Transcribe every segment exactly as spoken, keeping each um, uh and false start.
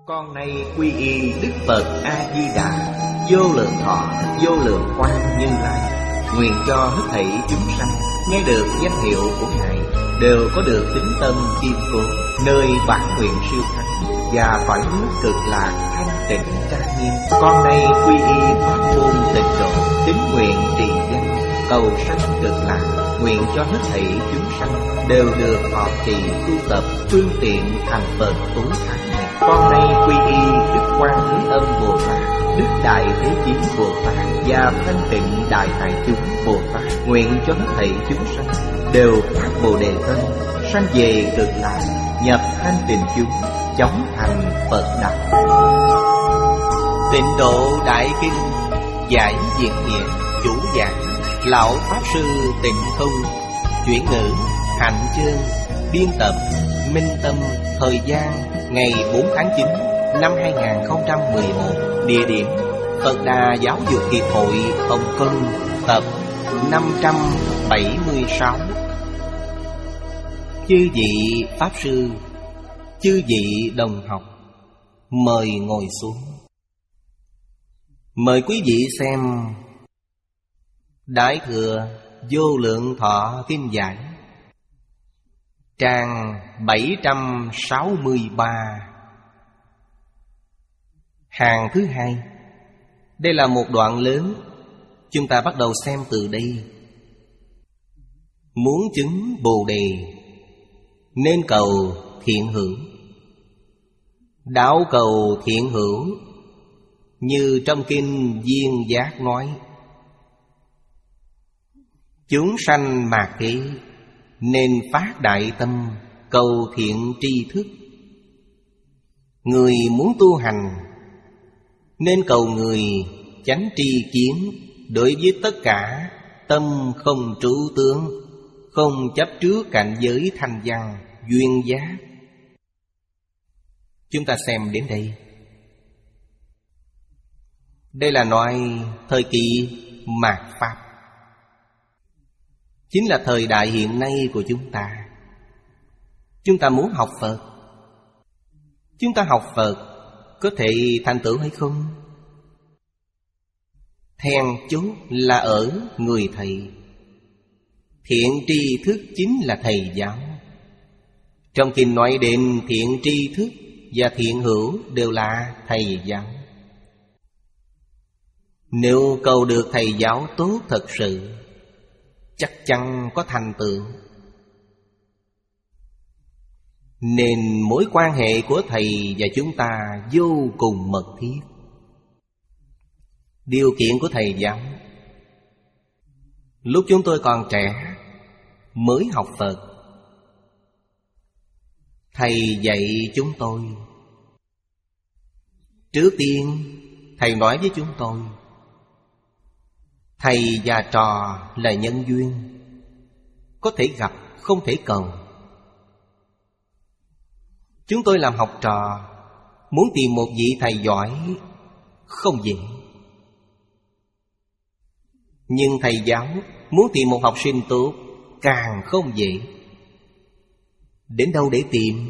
Con nay quy y Đức Phật A-di-đà, vô lượng thọ, vô lượng quang Như Lai. Nguyện cho hết thảy chúng sanh nghe được danh hiệu của Ngài đều có được tín tâm kiên cố, nơi bản nguyện siêu thắng và cõi nước cực lạc thanh tịnh trang nghiêm. Con nay quy y pháp môn tịnh độ, tín nguyện trì danh, cầu sanh cực lạc. Nguyện cho hết thảy chúng sanh đều được thọ trì tu tập phương tiện thành Phật tối thắng này. Con nay quy y Đức Quan Thế Âm Bồ Tát, Đức Đại Thế Chí Bồ Tát và Thanh Tịnh Đại Hải Chúng Bồ Tát. Nguyện cho hết thảy chúng sanh đều phát Bồ Đề tâm, sanh về cực lạc, nhập thanh tịnh chúng, chóng thành Phật đạo. Tịnh Độ Đại Kinh giải diễn nghĩa, chủ giảng Lão Pháp Sư Tịnh Không, chuyển ngữ Hạnh Chương, biên tập Minh Tâm. Thời gian ngày bốn tháng chín năm hai nghìn không trăm mười một. Địa điểm Phật Đà Giáo dục Hiệp hội Hồng Kông, tập năm trăm bảy mươi sáu. Chư vị Pháp Sư, chư vị đồng học, mời ngồi xuống. Mời quý vị xem Đại Thừa Vô Lượng Thọ Kinh Giải, trang bảy trăm sáu mươi ba, hàng thứ hai. Đây là một đoạn lớn, chúng ta bắt đầu xem từ đây. Muốn chứng Bồ Đề nên cầu thiện hữu. Đạo cầu thiện hữu, như trong kinh Viên Giác nói: chúng sanh mạt kế nên phát đại tâm, cầu thiện tri thức. Người muốn tu hành nên cầu người chánh tri kiến, đối với tất cả tâm không trụ tướng, không chấp trước cảnh giới thanh văn duyên giác. Chúng ta xem đến đây. Đây là nói thời kỳ mạt Pháp, chính là thời đại hiện nay của chúng ta. Chúng ta muốn học Phật, chúng ta học Phật có thể thành tựu hay không? Then chốt là ở người thầy. Thiện tri thức chính là thầy giáo. Trong kinh nói đến thiện tri thức và thiện hữu đều là thầy giáo. Nếu cầu được thầy giáo tốt thật sự, chắc chắn có thành tựu. Nên mối quan hệ của thầy và chúng ta vô cùng mật thiết. Điều kiện của thầy giáo: lúc chúng tôi còn trẻ, mới học Phật, thầy dạy chúng tôi. Trước tiên, thầy nói với chúng tôi: thầy và trò là nhân duyên, có thể gặp, không thể cầu. Chúng tôi làm học trò, muốn tìm một vị thầy giỏi không dễ. Nhưng thầy giáo muốn tìm một học sinh tốt càng không dễ. Đến đâu để tìm?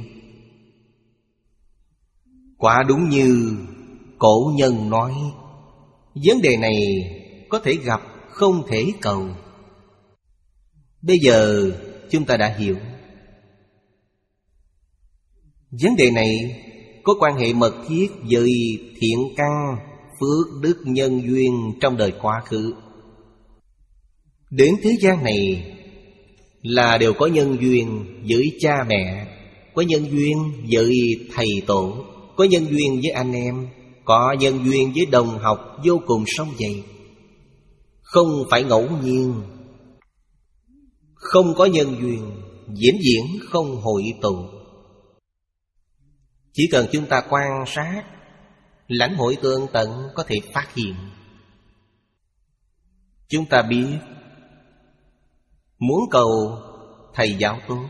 Quả đúng như cổ nhân nói, vấn đề này có thể gặp, không thể cầu. Bây giờ chúng ta đã hiểu. Vấn đề này có quan hệ mật thiết với thiện căn, phước đức nhân duyên trong đời quá khứ. Đến thế gian này là đều có nhân duyên với cha mẹ, có nhân duyên với thầy tổ, có nhân duyên với anh em, có nhân duyên với đồng học vô cùng sâu dày. Không phải ngẫu nhiên. Không có nhân duyên, vĩnh viễn không hội tụ. Chỉ cần chúng ta quan sát, lãnh hội tường tận có thể phát hiện. Chúng ta biết, muốn cầu thầy giáo tốt,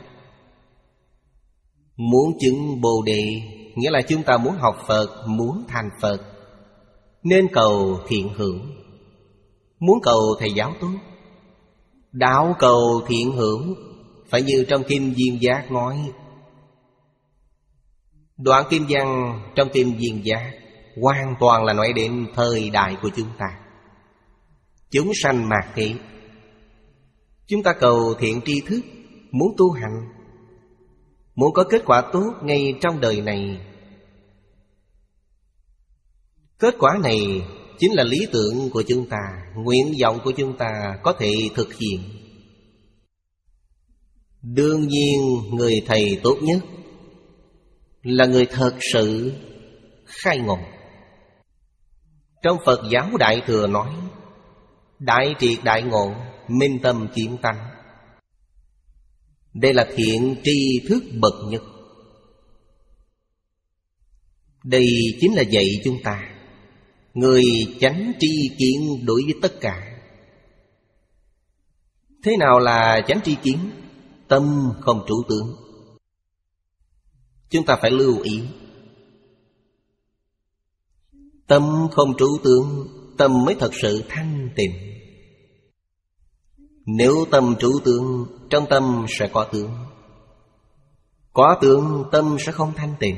muốn chứng Bồ Đề, nghĩa là chúng ta muốn học Phật, muốn thành Phật, nên cầu thiện hữu. Muốn cầu thầy giáo tốt, đạo cầu thiện hữu, phải như trong kinh Viên Giác nói: Đoạn Kim Văn trong Kim Viên Giác hoàn toàn là nói đến thời đại của chúng ta. Chúng sanh mạt thế, chúng ta cầu thiện tri thức, muốn tu hành, muốn có kết quả tốt ngay trong đời này. Kết quả này chính là lý tưởng của chúng ta, nguyện vọng của chúng ta có thể thực hiện. Đương nhiên người thầy tốt nhất là người thật sự khai ngộ. Trong Phật giáo Đại Thừa nói, đại triệt đại ngộ, minh tâm kiến tánh. Đây là thiện tri thức bậc nhất. Đây chính là dạy chúng ta người chánh tri kiến đối với tất cả. Thế nào là chánh tri kiến? Tâm không trụ tướng. Chúng ta phải lưu ý. Tâm không trụ tướng, tâm mới thật sự thanh tịnh. Nếu tâm trụ tướng, trong tâm sẽ có tướng. Có tướng, tâm sẽ không thanh tịnh.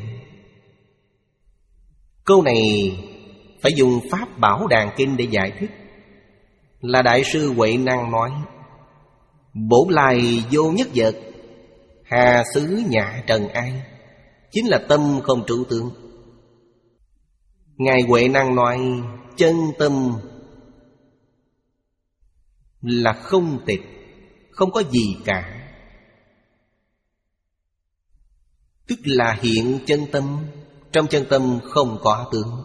Câu này phải dùng Pháp Bảo Đàn Kinh để giải thích. Là Đại sư Huệ Năng nói: bổn lai vô nhất vật, hà xứ nhạ trần ai. Chính là tâm không trụ tướng. Ngài Huệ Năng nói chân tâm là không tịch, không có gì cả. Tức là hiện chân tâm, trong chân tâm không có tướng.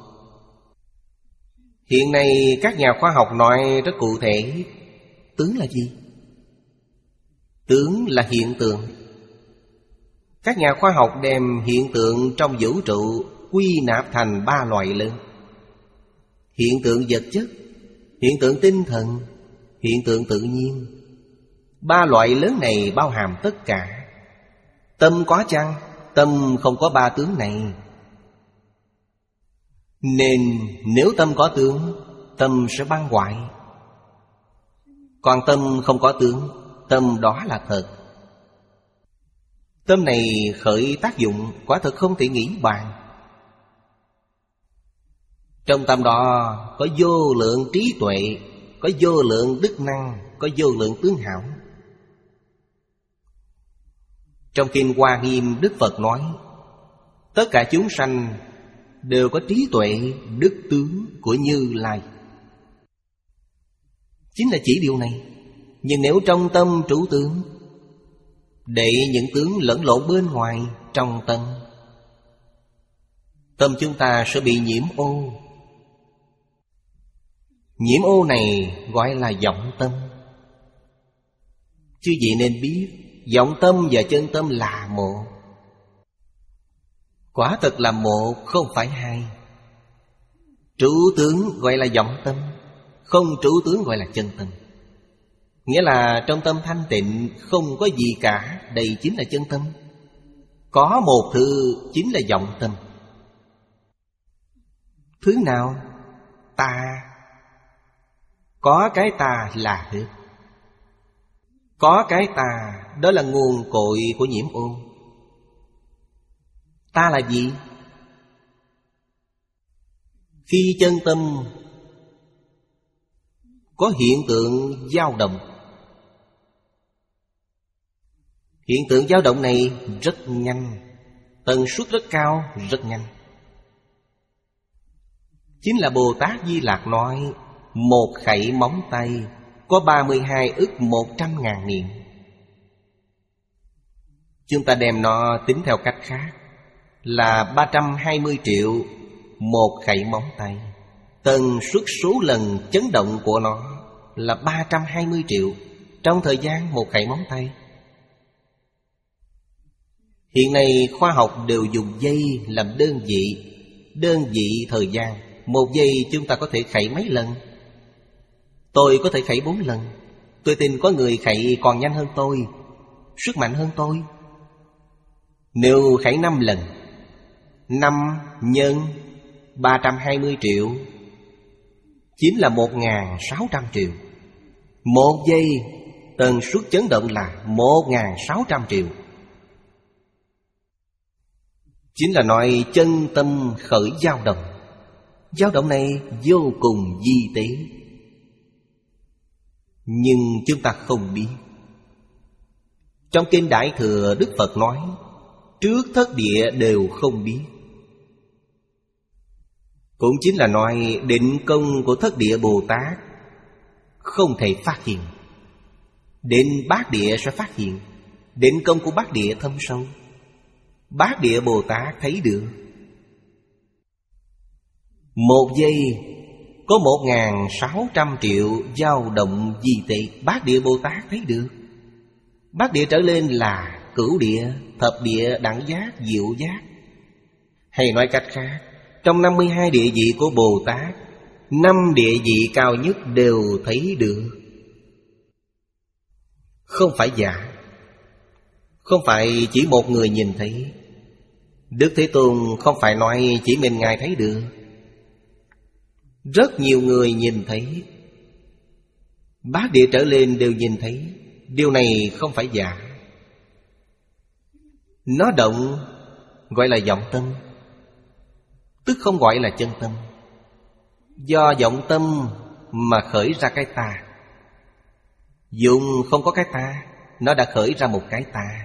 Hiện nay các nhà khoa học nói rất cụ thể, tướng là gì? Tướng là hiện tượng. Các nhà khoa học đem hiện tượng trong vũ trụ quy nạp thành ba loại lớn: hiện tượng vật chất, hiện tượng tinh thần, hiện tượng tự nhiên. Ba loại lớn này bao hàm tất cả. Tâm có chăng? Tâm không có ba tướng này. Nên nếu tâm có tướng, tâm sẽ băng hoại. Còn tâm không có tướng, tâm đó là thật. Tâm này khởi tác dụng quả thực không thể nghĩ bàn. Trong tâm đó có vô lượng trí tuệ, có vô lượng đức năng, có vô lượng tướng hảo. Trong Kinh Hoa Nghiêm, Đức Phật nói tất cả chúng sanh đều có trí tuệ, đức tướng của Như Lai. Chính là chỉ điều này. Nhưng nếu trong tâm trụ tướng, để những tướng lẫn lộn bên ngoài trong tâm, tâm chúng ta sẽ bị nhiễm ô. Nhiễm ô này gọi là vọng tâm. Chư vị nên biết, vọng tâm và chân tâm là một. Quả thật là một, không phải hai. Trụ tướng gọi là vọng tâm, không trụ tướng gọi là chân tâm. Nghĩa là trong tâm thanh tịnh không có gì cả, đây chính là chân tâm. Có một thứ chính là vọng tâm. Thứ nào? Ta. Có cái ta là hết. Có cái ta, đó là nguồn cội của nhiễm ô. Ta là gì? Khi chân tâm có hiện tượng dao động, hiện tượng dao động này rất nhanh, tần suất rất cao, rất nhanh. Chính là Bồ Tát Di Lặc nói một khẩy móng tay có ba mươi hai ức một trăm ngàn niệm. Chúng ta đem nó tính theo cách khác là ba trăm hai mươi triệu một khẩy móng tay. Tần suất số lần chấn động của nó là ba trăm hai mươi triệu trong thời gian một khẩy móng tay. Hiện nay khoa học đều dùng giây làm đơn vị. Đơn vị thời gian, một giây chúng ta có thể khẩy mấy lần? Tôi có thể khẩy bốn lần. Tôi tin có người khẩy còn nhanh hơn tôi, sức mạnh hơn tôi. Nếu khẩy năm lần, năm nhân ba trăm hai mươi triệu chính là một nghìn sáu trăm triệu. Một giây tần suất chấn động là một nghìn sáu trăm triệu. chính là nói chân tâm khởi dao động. Dao động này vô cùng vi tế, nhưng chúng ta không biết. Trong Kinh Đại Thừa, Đức Phật nói trước thất địa đều không biết. Cũng chính là nói định công của thất địa Bồ Tát không thể phát hiện. Định bát địa sẽ phát hiện. Định công của bát địa thâm sâu, bát địa Bồ Tát thấy được. Một giây có một ngàn sáu trăm triệu dao động vi tế, bát địa Bồ Tát thấy được. Bát địa trở lên là cửu địa, thập địa, đẳng giác, diệu giác. Hay nói cách khác, trong năm mươi hai địa vị của Bồ Tát, năm địa vị cao nhất đều thấy được. Không phải giả, không phải chỉ một người nhìn thấy. Đức Thế Tôn không phải nói chỉ mình Ngài thấy được, rất nhiều người nhìn thấy. Bát địa trở lên đều nhìn thấy. Điều này không phải giả. Nó động gọi là vọng tâm, tức không gọi là chân tâm. Do vọng tâm mà khởi ra cái ta. Dùng không có cái ta, nó đã khởi ra một cái ta.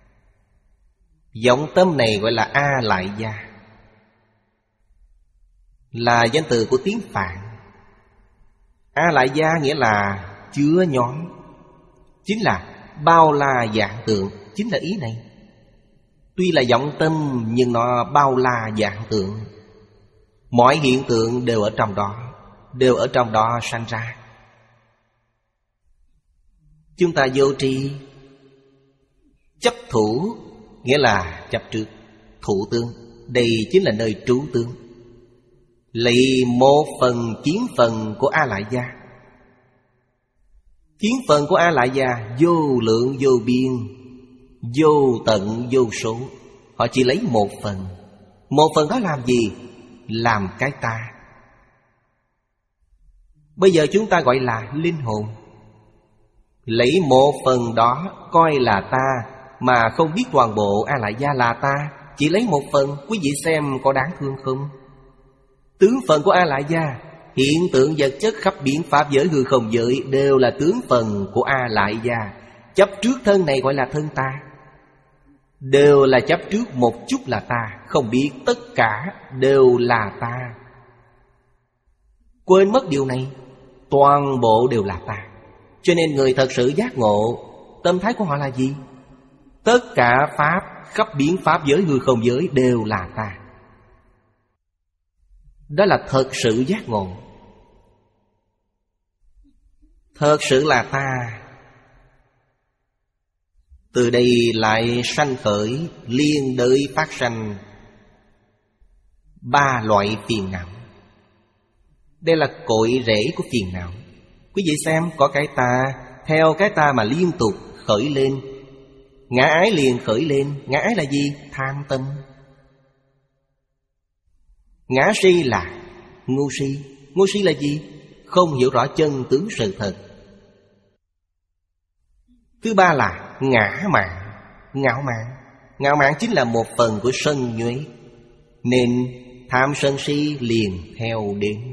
Vọng tâm này gọi là A Lại Gia, là danh từ của tiếng Phạn. A Lại Gia nghĩa là chứa nhóm, chính là bao la vạn tượng, chính là ý này. Tuy là vọng tâm nhưng nó bao la vạn tượng. Mọi hiện tượng đều ở trong đó, đều ở trong đó sanh ra. Chúng ta vô tri, chấp thủ nghĩa là chấp trước, thủ tướng. Đây chính là nơi trú tướng. Lấy một phần kiến phần của A Lại Gia. Kiến phần của A Lại Gia vô lượng vô biên, vô tận vô số. Họ chỉ lấy một phần. Một phần đó làm gì? Làm cái ta. Bây giờ chúng ta gọi là linh hồn. Lấy một phần đó coi là ta, mà không biết toàn bộ A Lại Gia là ta. Chỉ lấy một phần, quý vị xem có đáng thương không? Tướng phần của A Lại Gia, hiện tượng vật chất khắp biển pháp giới hư không giới đều là tướng phần của A Lại Gia. Chấp trước thân này gọi là thân ta, đều là chấp trước một chút là ta, không biết tất cả đều là ta. Quên mất điều này, toàn bộ đều là ta. Cho nên người thật sự giác ngộ, tâm thái của họ là gì? Tất cả pháp khắp biển pháp giới hư không giới đều là ta. Đó là thật sự giác ngộ. Thật sự là ta. Từ đây lại sanh khởi, liên đới phát sanh ba loại phiền não. Đây là cội rễ của phiền não. Quý vị xem, có cái ta, theo cái ta mà liên tục khởi lên. Ngã ái liền khởi lên. Ngã ái là gì? Tham tâm. Ngã si là ngu si. Ngu si là gì? Không hiểu rõ chân tướng sự thật. Thứ ba là ngã mạn. Ngạo mạn. Ngạo mạn chính là một phần của sân nhuế, nên tham sân si liền theo đến.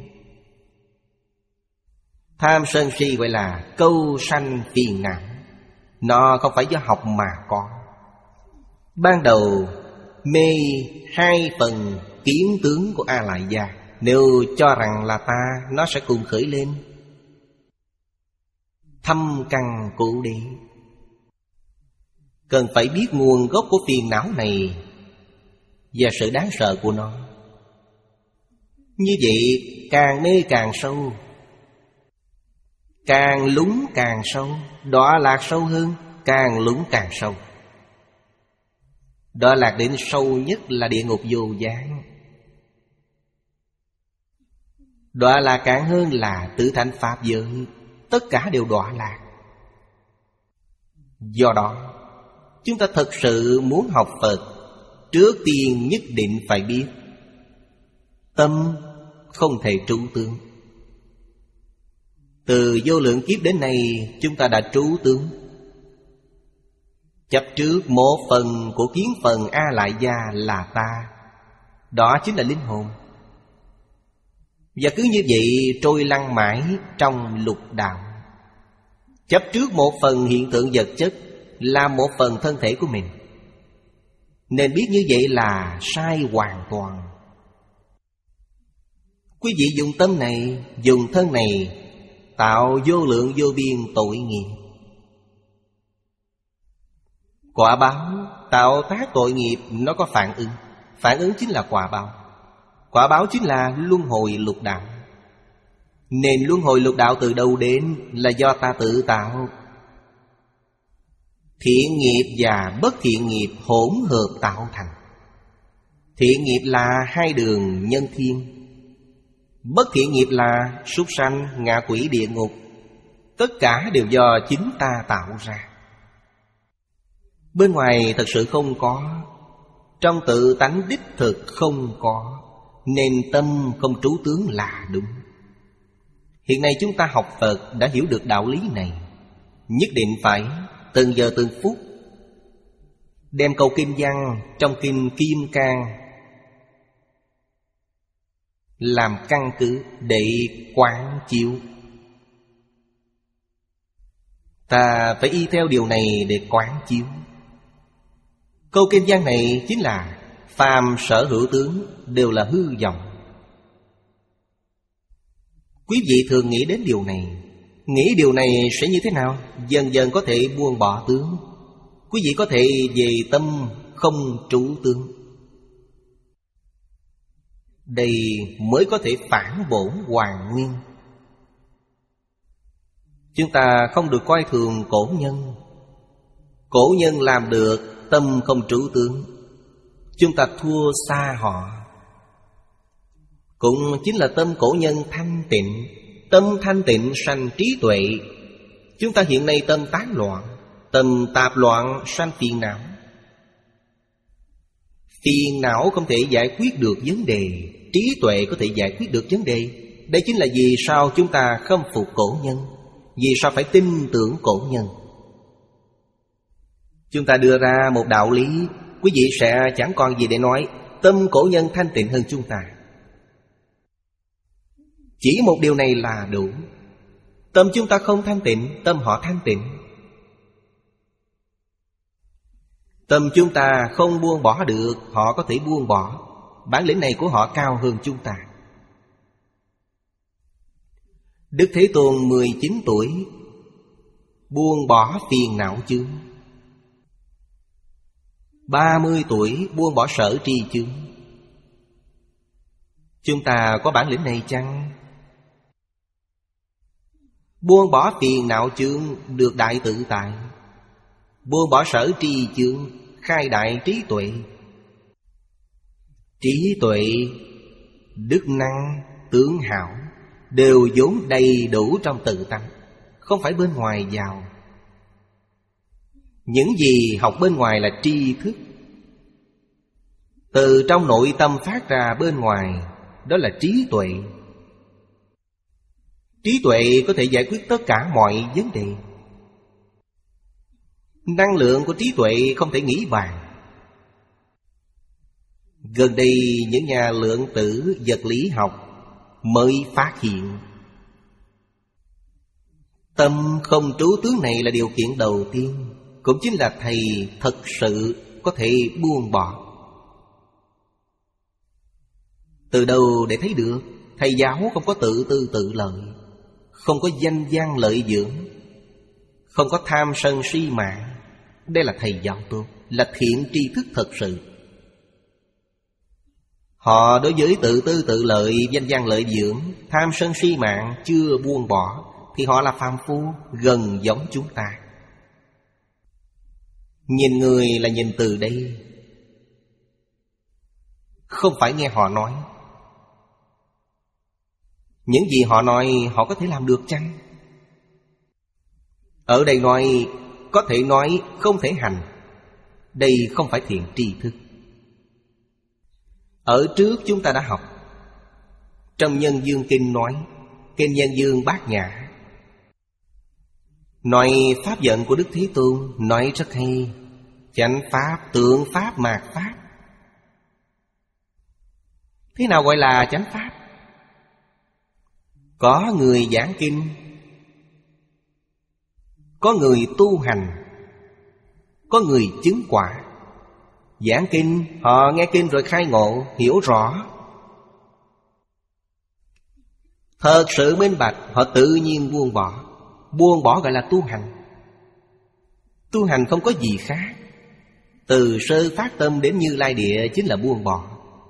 Tham sân si gọi là câu sanh phiền não. Nó không phải do học mà có. Ban đầu mê hai phần kiến tướng của A Lại Gia, nếu cho rằng là ta, nó sẽ cùng khởi lên. Thâm căn cố đế. Cần phải biết nguồn gốc của phiền não này và sự đáng sợ của nó. Như vậy càng mê càng sâu, càng lún càng sâu, đọa lạc sâu hơn, càng lún càng sâu. Đọa lạc đến sâu nhất là địa ngục vô gián. Đọa lạc càng hơn là tự thành pháp giới. Tất cả đều đọa lạc. Do đó chúng ta thật sự muốn học Phật, trước tiên nhất định phải biết tâm không thể trú tướng. Từ vô lượng kiếp đến nay chúng ta đã trú tướng. Chấp trước một phần của kiến phần A Lại Gia là ta. Đó chính là linh hồn. Và cứ như vậy trôi lăn mãi trong lục đạo. Chấp trước một phần hiện tượng vật chất là một phần thân thể của mình. Nên biết như vậy là sai hoàn toàn. Quý vị dùng tâm này, dùng thân này tạo vô lượng vô biên tội nghiệp. Quả báo tạo tác tội nghiệp nó có phản ứng. Phản ứng chính là quả báo. Quả báo chính là luân hồi lục đạo. Nên luân hồi lục đạo từ đâu đến là do ta tự tạo. Thiện nghiệp và bất thiện nghiệp hỗn hợp tạo thành. Thiện nghiệp là hai đường nhân thiên. Bất thiện nghiệp là súc sanh, ngạ quỷ, địa ngục. Tất cả đều do chính ta tạo ra. Bên ngoài thật sự không có. Trong tự tánh đích thực không có. Nên tâm không trú tướng là đúng. Hiện nay chúng ta học Phật đã hiểu được đạo lý này. Nhất định phải từng giờ từng phút đem câu kinh văn trong kinh Kim Cang làm căn cứ để quán chiếu. Ta phải y theo điều này để quán chiếu. Câu kinh văn này chính là phàm sở hữu tướng đều là hư vọng. Quý vị thường nghĩ đến điều này. Nghĩ điều này sẽ như thế nào? Dần dần có thể buông bỏ tướng. Quý vị có thể về tâm không trú tướng. Đây mới có thể phản bổn hoàn nguyên. Chúng ta không được coi thường cổ nhân. Cổ nhân làm được tâm không trú tướng. Chúng ta thua xa họ. Cũng chính là tâm cổ nhân thanh tịnh. Tâm thanh tịnh sanh trí tuệ. Chúng ta hiện nay tâm tán loạn. Tâm tạp loạn sanh phiền não. Phiền não không thể giải quyết được vấn đề. Trí tuệ có thể giải quyết được vấn đề. Đây chính là vì sao chúng ta khâm phục cổ nhân. Vì sao phải tin tưởng cổ nhân. Chúng ta đưa ra một đạo lý, quý vị sẽ chẳng còn gì để nói. Tâm cổ nhân thanh tịnh hơn chúng ta. Chỉ một điều này là đủ. Tâm chúng ta không thanh tịnh, tâm họ thanh tịnh. Tâm chúng ta không buông bỏ được, họ có thể buông bỏ. Bản lĩnh này của họ cao hơn chúng ta. Đức Thế Tôn mười chín tuổi buông bỏ phiền não chướng. ba mươi tuổi buông bỏ sở tri chướng. Chúng ta có bản lĩnh này chăng? Buông bỏ phiền não chướng được đại tự tại. Buông bỏ sở tri chướng khai đại trí tuệ. Trí tuệ, đức năng, tướng hảo đều vốn đầy đủ trong tự tánh, không phải bên ngoài vào. Những gì học bên ngoài là tri thức. Từ trong nội tâm phát ra bên ngoài, đó là trí tuệ. Trí tuệ có thể giải quyết tất cả mọi vấn đề. Năng lượng của trí tuệ không thể nghĩ bàn. Gần đây những nhà lượng tử vật lý học mới phát hiện tâm không trú tướng này là điều kiện đầu tiên. Cũng chính là thầy thật sự có thể buông bỏ. Từ đâu để thấy được? Thầy giáo không có tự tư tự lợi, không có danh văn lợi dưỡng, không có tham sân si mạng. Đây là thầy giáo tốt, là thiện tri thức thật sự. Họ đối với tự tư tự lợi, danh văn lợi dưỡng, tham sân si mạng chưa buông bỏ, thì họ là phàm phu, gần giống chúng ta. Nhìn người là nhìn từ đây, không phải nghe họ nói. Những gì họ nói họ có thể làm được chăng? Ở đây nói có thể nói, không thể hành. Đây không phải thiện tri thức. Ở trước chúng ta đã học. Trong Nhân Dương Kinh nói, Kinh Nhân Dương Bát Nhã, nói pháp vận của Đức Thế Tôn, nói rất hay. chánh pháp, tượng pháp, mạt pháp. Thế nào gọi là chánh pháp? Có người giảng kinh, có người tu hành, có người chứng quả. Giảng kinh, họ nghe kinh rồi khai ngộ, hiểu rõ, thật sự minh bạch, họ tự nhiên buông bỏ. Buông bỏ gọi là tu hành. Tu hành không có gì khác. Từ sơ phát tâm đến Như Lai Địa chính là buông bỏ.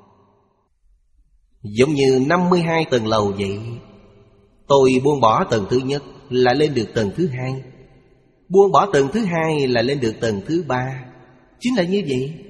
Giống như năm mươi hai tầng lầu vậy. Tôi buông bỏ tầng thứ nhất là lên được tầng thứ hai, buông bỏ tầng thứ hai là lên được tầng thứ ba. Chính là như vậy.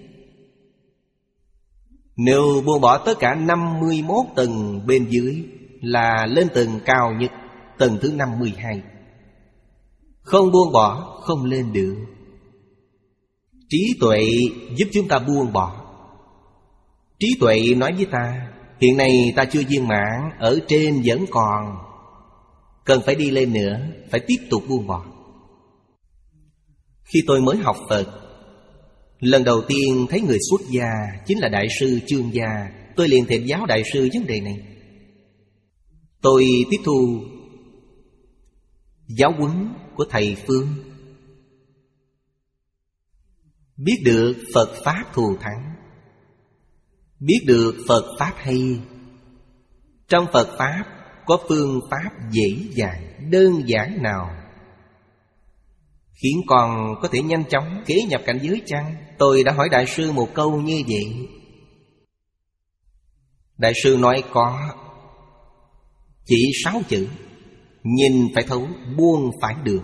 Nếu buông bỏ tất cả năm mươi mốt tầng bên dưới là lên tầng cao nhất, tầng thứ năm mươi hai. Không buông bỏ không lên được. Trí tuệ giúp chúng ta buông bỏ. Trí tuệ nói với ta, hiện nay ta chưa viên mãn, ở trên vẫn còn, cần phải đi lên nữa, phải tiếp tục buông bỏ. Khi tôi mới học Phật, lần đầu tiên thấy người xuất gia chính là Đại sư Chương Gia. Tôi liền thỉnh giáo Đại sư vấn đề này. Tôi tiếp thu giáo huấn của thầy Phương, biết được Phật Pháp thù thắng, biết được Phật Pháp hay. Trong Phật Pháp có phương pháp dễ dàng, đơn giản nào khiến con có thể nhanh chóng kế nhập cảnh giới chăng? Tôi đã hỏi Đại sư một câu như vậy. Đại sư nói có. Chỉ sáu chữ: nhìn phải thấu, buông phải được.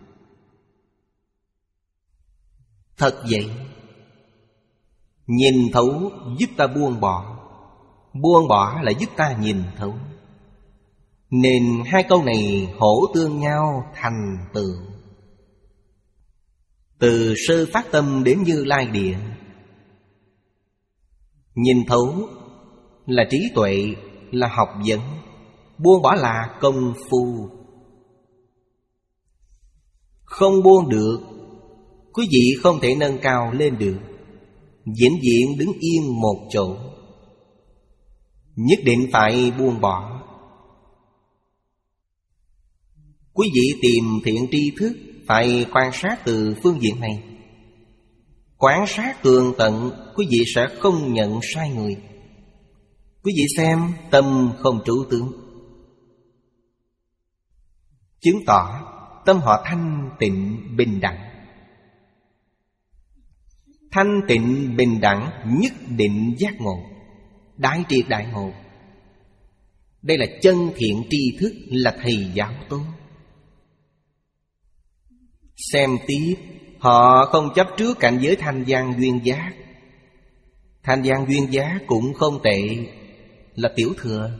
Thật vậy. Nhìn thấu giúp ta buông bỏ, buông bỏ là giúp ta nhìn thấu. Nên hai câu này hỗ tương nhau thành tựu. Từ sơ phát tâm đến Như Lai Địa, nhìn thấu là trí tuệ, là học vấn. Buông bỏ là công phu. Không buông được, quý vị không thể nâng cao lên được, vĩnh viễn đứng yên một chỗ. Nhất định phải buông bỏ. Quý vị tìm thiện tri thức phải quan sát từ phương diện này. Quan sát tường tận, quý vị sẽ không nhận sai người. Quý vị xem tâm không trú tướng, chứng tỏ tâm họ thanh tịnh bình đẳng. Thanh tịnh bình đẳng nhất định giác ngộ, đại triệt đại ngộ. Đây là chân thiện tri thức, là thầy giáo tốt. Xem tiếp, họ không chấp trước cảnh giới thanh văn duyên giác. Thanh văn duyên giác cũng không tệ, là tiểu thừa.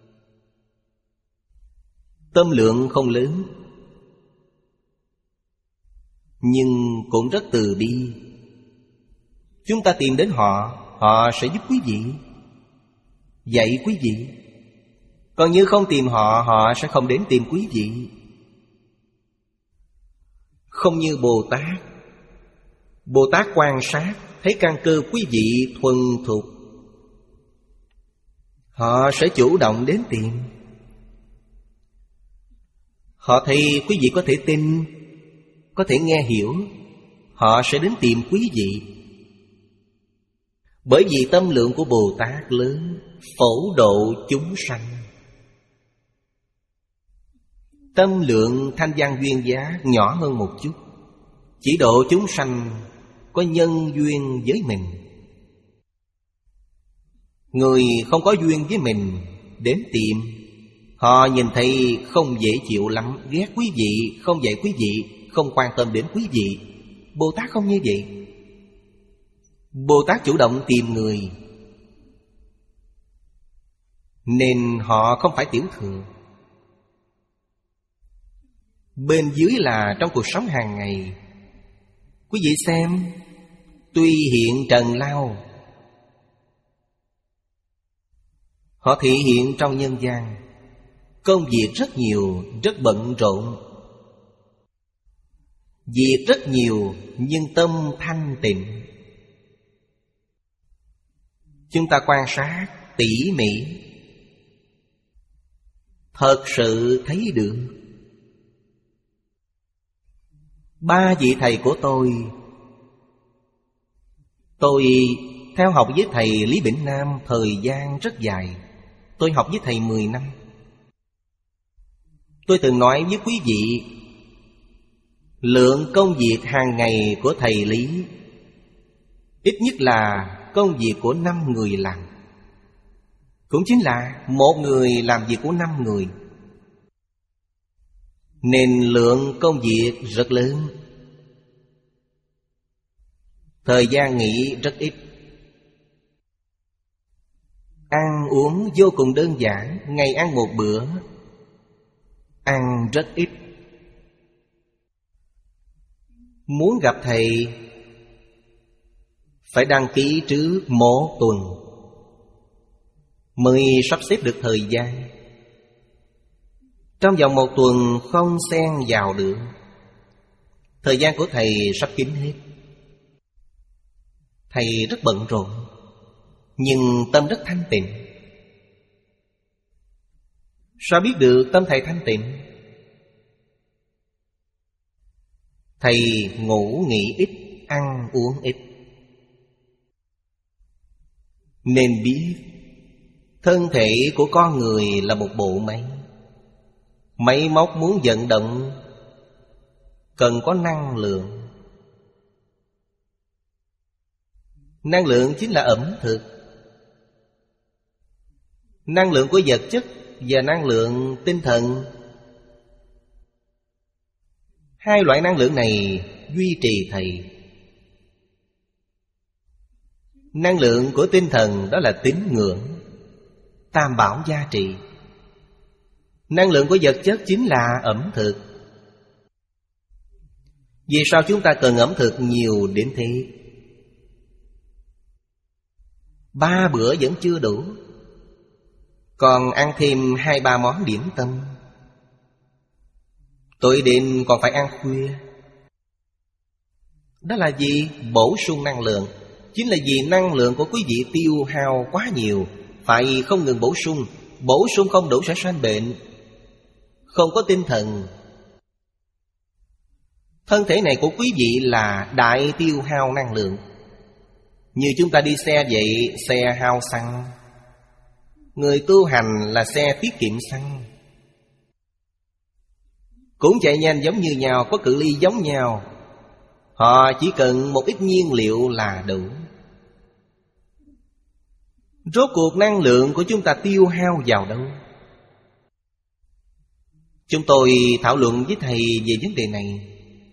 Tâm lượng không lớn, nhưng cũng rất từ bi. Chúng ta tìm đến họ, họ sẽ giúp quý vị, dạy quý vị. Còn như không tìm họ, họ sẽ không đến tìm quý vị. Không như Bồ Tát. Bồ Tát quan sát, thấy căn cơ quý vị thuần thục, họ sẽ chủ động đến tìm. Họ thấy quý vị có thể tin, có thể nghe hiểu, họ sẽ đến tìm quý vị. Bởi vì tâm lượng của Bồ Tát lớn, phổ độ chúng sanh. Tâm lượng thanh văn duyên giác nhỏ hơn một chút, chỉ độ chúng sanh có nhân duyên với mình. Người không có duyên với mình đến tìm, họ nhìn thấy không dễ chịu lắm, ghét quý vị, không dạy quý vị, không quan tâm đến quý vị. Bồ Tát không như vậy. Bồ Tát chủ động tìm người, nên họ không phải tiểu thừa. Bên dưới là trong cuộc sống hàng ngày. Quý vị xem, tuy hiện trần lao, họ thị hiện trong nhân gian, công việc rất nhiều, rất bận rộn, việc rất nhiều, nhưng tâm thanh tịnh. Chúng ta quan sát tỉ mỉ, thật sự thấy được. Ba vị thầy của tôi, tôi theo học với thầy Lý Bỉnh Nam thời gian rất dài. Tôi học với thầy mười năm. Tôi từng nói với quý vị, lượng công việc hàng ngày của thầy Lý ít nhất là công việc của năm người làm. Cũng chính là một người làm việc của năm người, nên lượng công việc rất lớn. Thời gian nghỉ rất ít. Ăn uống vô cùng đơn giản, ngày ăn một bữa, ăn rất ít. Muốn gặp thầy phải đăng ký trước một tuần mới sắp xếp được thời gian. Trong vòng một tuần không xen vào được. Thời gian của thầy sắp kín hết. Thầy rất bận rộn, nhưng tâm rất thanh tịnh. Sao biết được tâm thầy thanh tịnh? Thầy ngủ nghỉ ít, ăn uống ít. Nên biết thân thể của con người là một bộ máy. Máy móc muốn vận động cần có năng lượng. Năng lượng chính là ẩm thực. Năng lượng của vật chất và năng lượng tinh thần. Hai loại năng lượng này duy trì thầy. Năng lượng của tinh thần đó là tín ngưỡng, tam bảo gia trị. Năng lượng của vật chất chính là ẩm thực. Vì sao chúng ta cần ẩm thực nhiều đến thế? Ba bữa vẫn chưa đủ, còn ăn thêm hai ba món điểm tâm. Tối đêm còn phải ăn khuya. Đó là gì? Bổ sung năng lượng. Chính là vì năng lượng của quý vị tiêu hao quá nhiều, phải không ngừng bổ sung. Bổ sung không đủ sẽ sanh bệnh. Không có tinh thần. Thân thể này của quý vị là đại tiêu hao năng lượng. Như chúng ta đi xe vậy, xe hao xăng. Người tu hành là xe tiết kiệm xăng. Cũng chạy nhanh giống như nhau, có cự ly giống nhau. Họ chỉ cần một ít nhiên liệu là đủ. Rốt cuộc năng lượng của chúng ta tiêu hao vào đâu? Chúng tôi thảo luận với thầy về vấn đề này.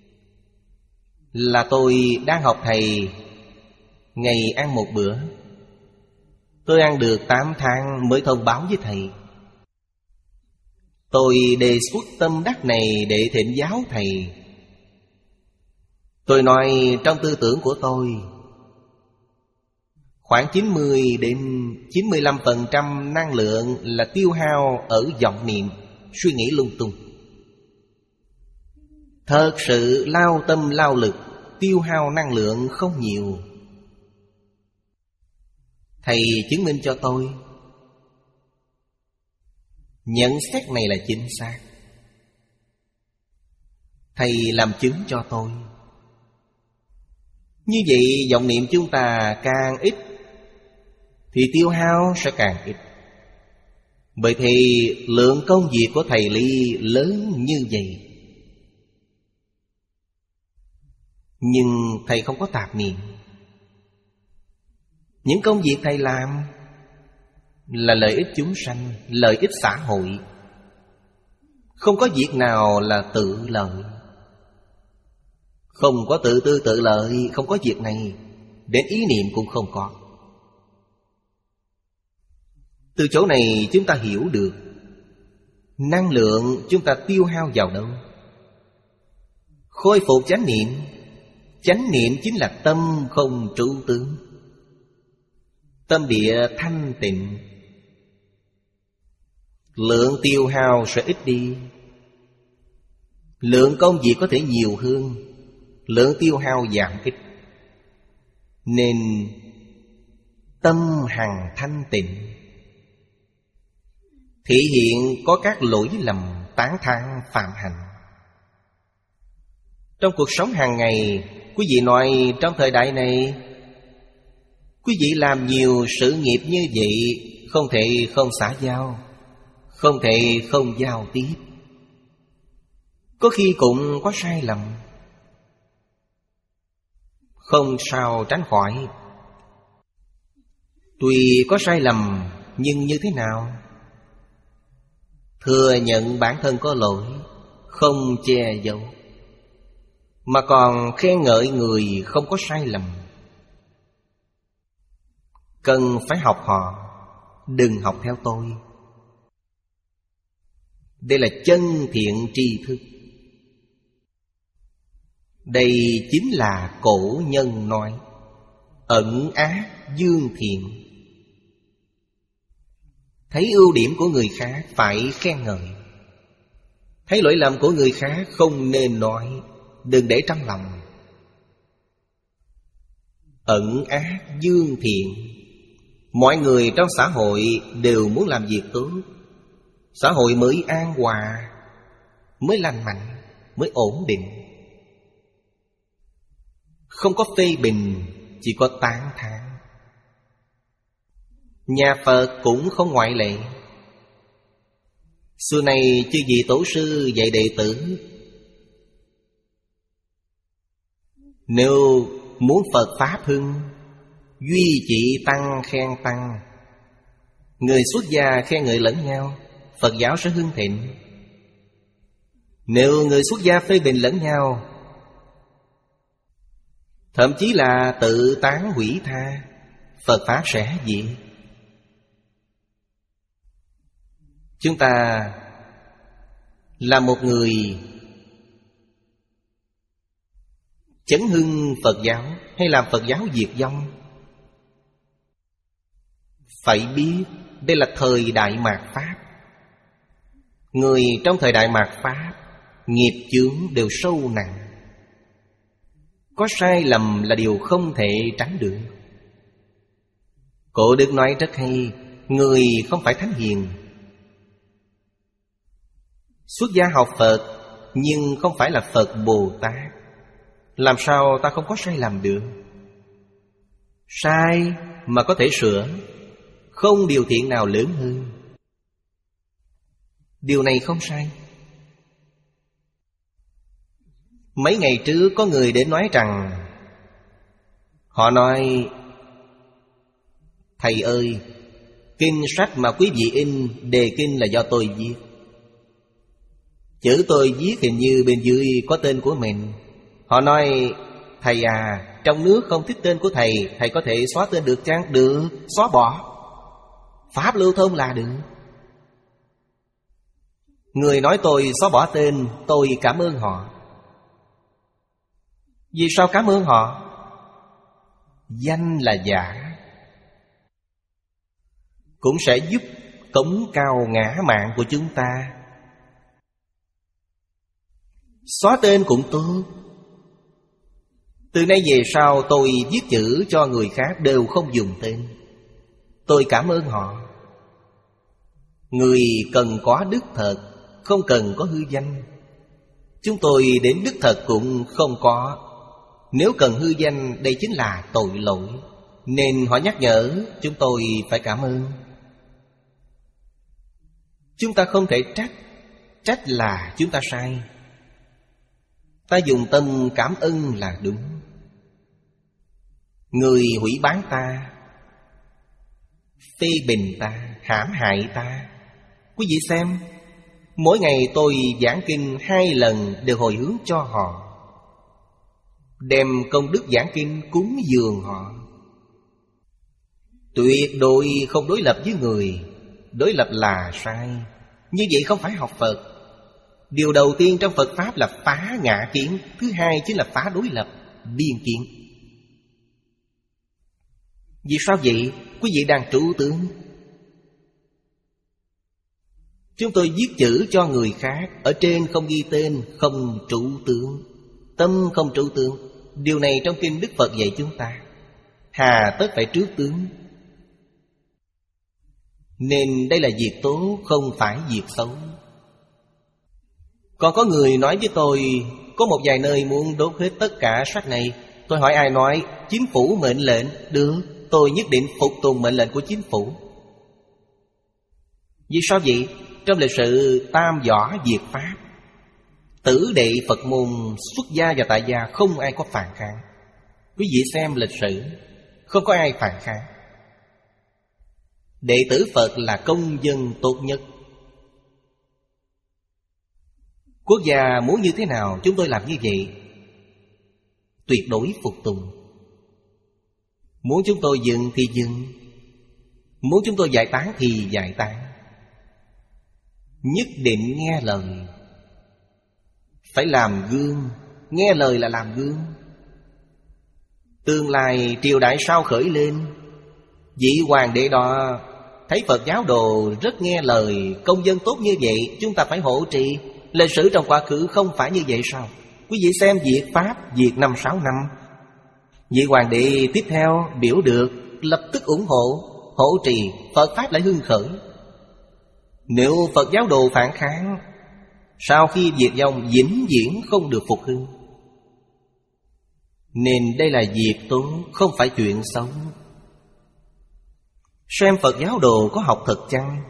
Là tôi đang học thầy ngày ăn một bữa. Tôi ăn được tám tháng mới thông báo với thầy. Tôi đề xuất tâm đắc này để thỉnh giáo thầy. Tôi nói trong tư tưởng của tôi, khoảng chín mươi đến chín mươi lăm phần trăm năng lượng là tiêu hao ở vọng niệm, suy nghĩ lung tung. Thật sự lao tâm lao lực, tiêu hao năng lượng không nhiều. Thầy chứng minh cho tôi. Nhận xét này là chính xác. Thầy làm chứng cho tôi. Như vậy vọng niệm chúng ta càng ít thì tiêu hao sẽ càng ít. Bởi thì lượng công việc của thầy Lý lớn như vậy. Nhưng thầy không có tạp niệm. Những công việc thầy làm là lợi ích chúng sanh, lợi ích xã hội. Không có việc nào là tự lợi. Không có tự tư tự lợi, không có việc này. Đến ý niệm cũng không có. Từ chỗ này chúng ta hiểu được năng lượng chúng ta tiêu hao vào đâu. Khôi phục chánh niệm. Chánh niệm chính là tâm không trụ tướng, tâm địa thanh tịnh. Lượng tiêu hao sẽ ít đi. Lượng công việc có thể nhiều hơn. lượng tiêu hao giảm ít, nên tâm hằng thanh tịnh, thể hiện có các lỗi lầm tán thán phạm hạnh. Trong cuộc sống hàng ngày, quý vị nói trong thời đại này, quý vị làm nhiều sự nghiệp như vậy, không thể không xã giao, không thể không giao tiếp. Có khi cũng có sai lầm, không sao tránh khỏi. Tuy có sai lầm, nhưng như thế nào? Thừa nhận bản thân có lỗi, không che giấu, mà còn khen ngợi người không có sai lầm. Cần phải học họ, đừng học theo tôi. Đây là chân thiện tri thức. Đây chính là cổ nhân nói ẩn ác dương thiện. Thấy ưu điểm của người khác phải khen ngợi, thấy lỗi lầm của người khác không nên nói, đừng để trong lòng. Ẩn ác dương thiện. Mọi người trong xã hội đều muốn làm việc tốt, xã hội mới an hòa, mới lành mạnh, mới ổn định. Không có phê bình, chỉ có tán thán. Nhà Phật cũng không ngoại lệ. Xưa này chư vị tổ sư dạy đệ tử, nếu muốn Phật Pháp hưng, duy trị tăng khen tăng. Người xuất gia khen ngợi lẫn nhau, Phật giáo sẽ hưng thịnh. Nếu người xuất gia phê bình lẫn nhau, thậm chí là tự tán hủy tha, Phật Pháp sẽ diệt. Chúng ta là một người chấn hưng Phật giáo hay làm Phật giáo diệt vong, phải biết đây là thời đại mạt Pháp. Người trong thời đại mạt Pháp, nghiệp chướng đều sâu nặng, có sai lầm là điều không thể tránh được. Cổ Đức nói rất hay, người không phải thánh hiền. Xuất gia học Phật, nhưng không phải là Phật Bồ Tát, làm sao ta không có sai lầm được? Sai mà có thể sửa, không điều thiện nào lớn hơn. Điều này không sai. Mấy ngày trước có người đến nói rằng, họ nói: thầy ơi, kinh sách mà quý vị in, đề kinh là do tôi viết. Chữ tôi viết hình như bên dưới có tên của mình. Họ nói: thầy à, trong nước không thích tên của thầy, thầy có thể xóa tên được chăng? Được, xóa bỏ, pháp lưu thông là được. Người nói tôi xóa bỏ tên, tôi cảm ơn họ. Vì sao cảm ơn họ? Danh là giả, cũng sẽ giúp cống cao ngã mạn của chúng ta. Xóa tên cũng tốt. Từ nay về sau tôi viết chữ cho người khác đều không dùng tên, tôi cảm ơn họ. Người cần có đức thật, không cần có hư danh. Chúng tôi đến đức thật cũng không có. Nếu cần hư danh, đây chính là tội lỗi, nên họ nhắc nhở, chúng tôi phải cảm ơn. Chúng ta không thể trách, trách là chúng ta sai. Ta dùng tâm cảm ơn là đúng. Người hủy bán ta, phê bình ta, hãm hại ta, quý vị xem, mỗi ngày tôi giảng kinh hai lần đều hồi hướng cho họ, đem công đức giảng kinh cúng dường họ. Tuyệt đối không đối lập với người. Đối lập là sai. Như vậy không phải học Phật. Điều đầu tiên trong Phật Pháp là phá ngã kiến. Thứ hai chính là phá đối lập, biên kiến. Vì sao vậy? Quý vị đang trú tướng. Chúng tôi viết chữ cho người khác, ở trên không ghi tên, không trú tướng. Tâm không trụ tướng. Điều này trong kinh Đức Phật dạy chúng ta. Hà tất phải trước tướng. Nên đây là việc tốt, không phải việc xấu. Còn có người nói với tôi, có một vài nơi muốn đốt hết tất cả sách này. Tôi hỏi ai nói? Chính phủ mệnh lệnh. Được, tôi nhất định phục tùng mệnh lệnh của chính phủ. Vì sao vậy? Trong lịch sử tam võ diệt pháp, tử đệ Phật môn xuất gia và tại gia không ai có phản kháng. Quý vị xem lịch sử, không có ai phản kháng. Đệ tử Phật là công dân tốt nhất. Quốc gia muốn như thế nào chúng tôi làm như vậy. Tuyệt đối phục tùng. Muốn chúng tôi dừng thì dừng, muốn chúng tôi giải tán thì giải tán. Nhất định nghe lời. Phải làm gương. Nghe lời là làm gương. Tương lai triều đại sau khởi lên, vị hoàng đế đó thấy Phật giáo đồ rất nghe lời, công dân tốt như vậy, chúng ta phải hộ trì. Lịch sử trong quá khứ không phải như vậy sao? Quý vị xem diệt Pháp, diệt năm sáu năm, vị hoàng đế tiếp theo biểu được, lập tức ủng hộ, hộ trì, Phật Pháp lại hưng khởi. Nếu Phật giáo đồ phản kháng, sau khi diệt vong vĩnh viễn không được phục hưng. Nên đây là việc tốt, không phải chuyện xấu. Xem Phật giáo đồ có học thật chăng?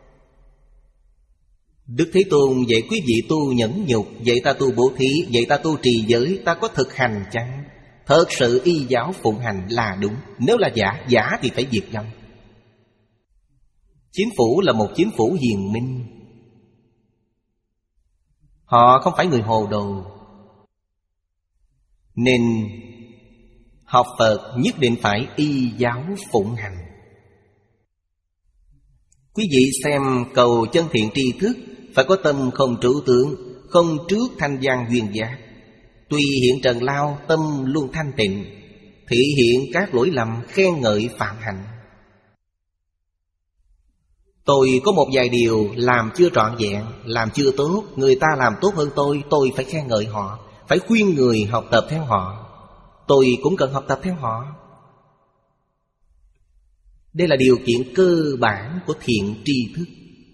Đức Thế Tôn dạy quý vị tu nhẫn nhục, dạy ta tu bố thí, dạy ta tu trì giới, ta có thực hành chăng? Thật sự y giáo phụng hành là đúng. Nếu là giả, giả thì phải diệt vong. Chính phủ là một chính phủ hiền minh. Họ không phải người hồ đồ. Nên học Phật nhất định phải y giáo phụng hành. Quý vị xem cầu chân thiện tri thức, phải có tâm không trữ tướng, không trước thanh văn duyên giác. Tùy hiện trần lao, tâm luôn thanh tịnh, thị hiện các lỗi lầm, khen ngợi phạm hạnh. Tôi có một vài điều làm chưa trọn vẹn, làm chưa tốt, người ta làm tốt hơn tôi, tôi phải khen ngợi họ, phải khuyên người học tập theo họ. Tôi cũng cần học tập theo họ. Đây là điều kiện cơ bản của thiện tri thức.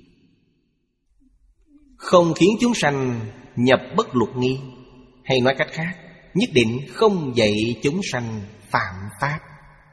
Không khiến chúng sanh nhập bất luật nghi. Hay nói cách khác, nhất định không dạy chúng sanh phạm pháp.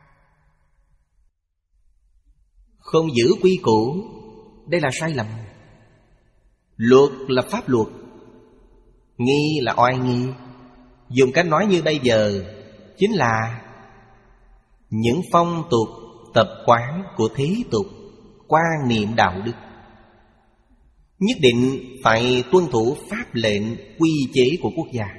Không giữ quy củ, đây là sai lầm. Luật là pháp luật, nghi là oai nghi. Dùng cách nói như bây giờ chính là những phong tục, tập quán của thế tục, quan niệm đạo đức. Nhất định phải tuân thủ pháp lệnh, quy chế của quốc gia.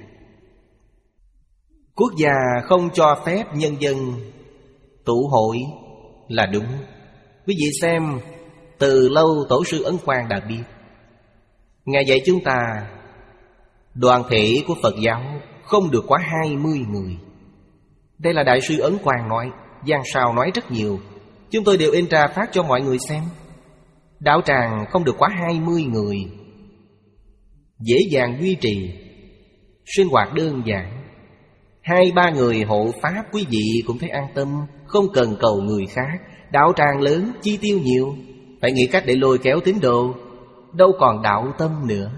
Quốc gia không cho phép nhân dân tụ hội là đúng. Quý vị xem, từ lâu Tổ sư Ấn Quang đã biết. Ngài dạy chúng ta đoàn thể của Phật giáo không được quá hai mươi người. Đây là Đại sư Ấn Quang nói, Giang Sao nói rất nhiều. Chúng tôi đều in ra phát cho mọi người xem. Đạo tràng không được quá hai mươi người, dễ dàng duy trì, sinh hoạt đơn giản. Hai ba người hộ pháp quý vị cũng thấy an tâm, không cần cầu người khác. Đạo tràng lớn, chi tiêu nhiều, phải nghĩ cách để lôi kéo tín đồ, đâu còn đạo tâm nữa.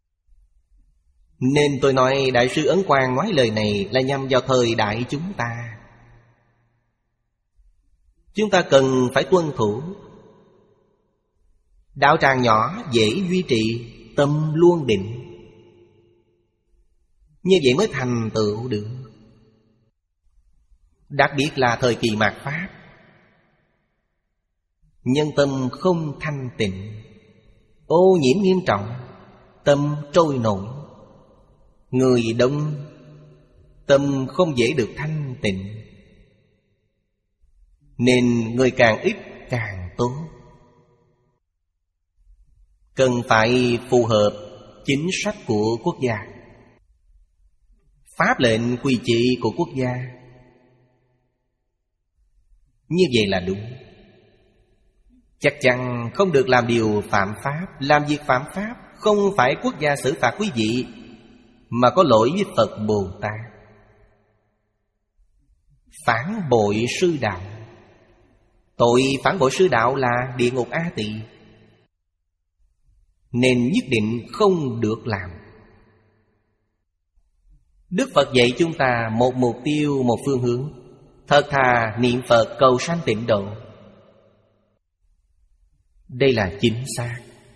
Nên tôi nói Đại sư Ấn Quang nói lời này là nhằm vào thời đại chúng ta. Chúng ta cần phải tuân thủ. Đạo tràng nhỏ dễ duy trì, tâm luôn định. Như vậy mới thành tựu được. Đặc biệt là thời kỳ mạt Pháp, nhân tâm không thanh tịnh, ô nhiễm nghiêm trọng, tâm trôi nổi. Người đông, tâm không dễ được thanh tịnh. Nên người càng ít càng tốt. Cần phải phù hợp chính sách của quốc gia, pháp lệnh quy chế của quốc gia. Như vậy là đúng. Chắc chắn không được làm điều phạm pháp. Làm việc phạm pháp không phải quốc gia xử phạt quý vị, mà có lỗi với Phật Bồ Tát, phản bội sư đạo. Tội phản bội sư đạo là địa ngục A Tỳ, nên nhất định không được làm. Đức Phật dạy chúng ta một mục tiêu, một phương hướng: thật thà niệm Phật cầu sanh tịnh độ. Đây là chính xác.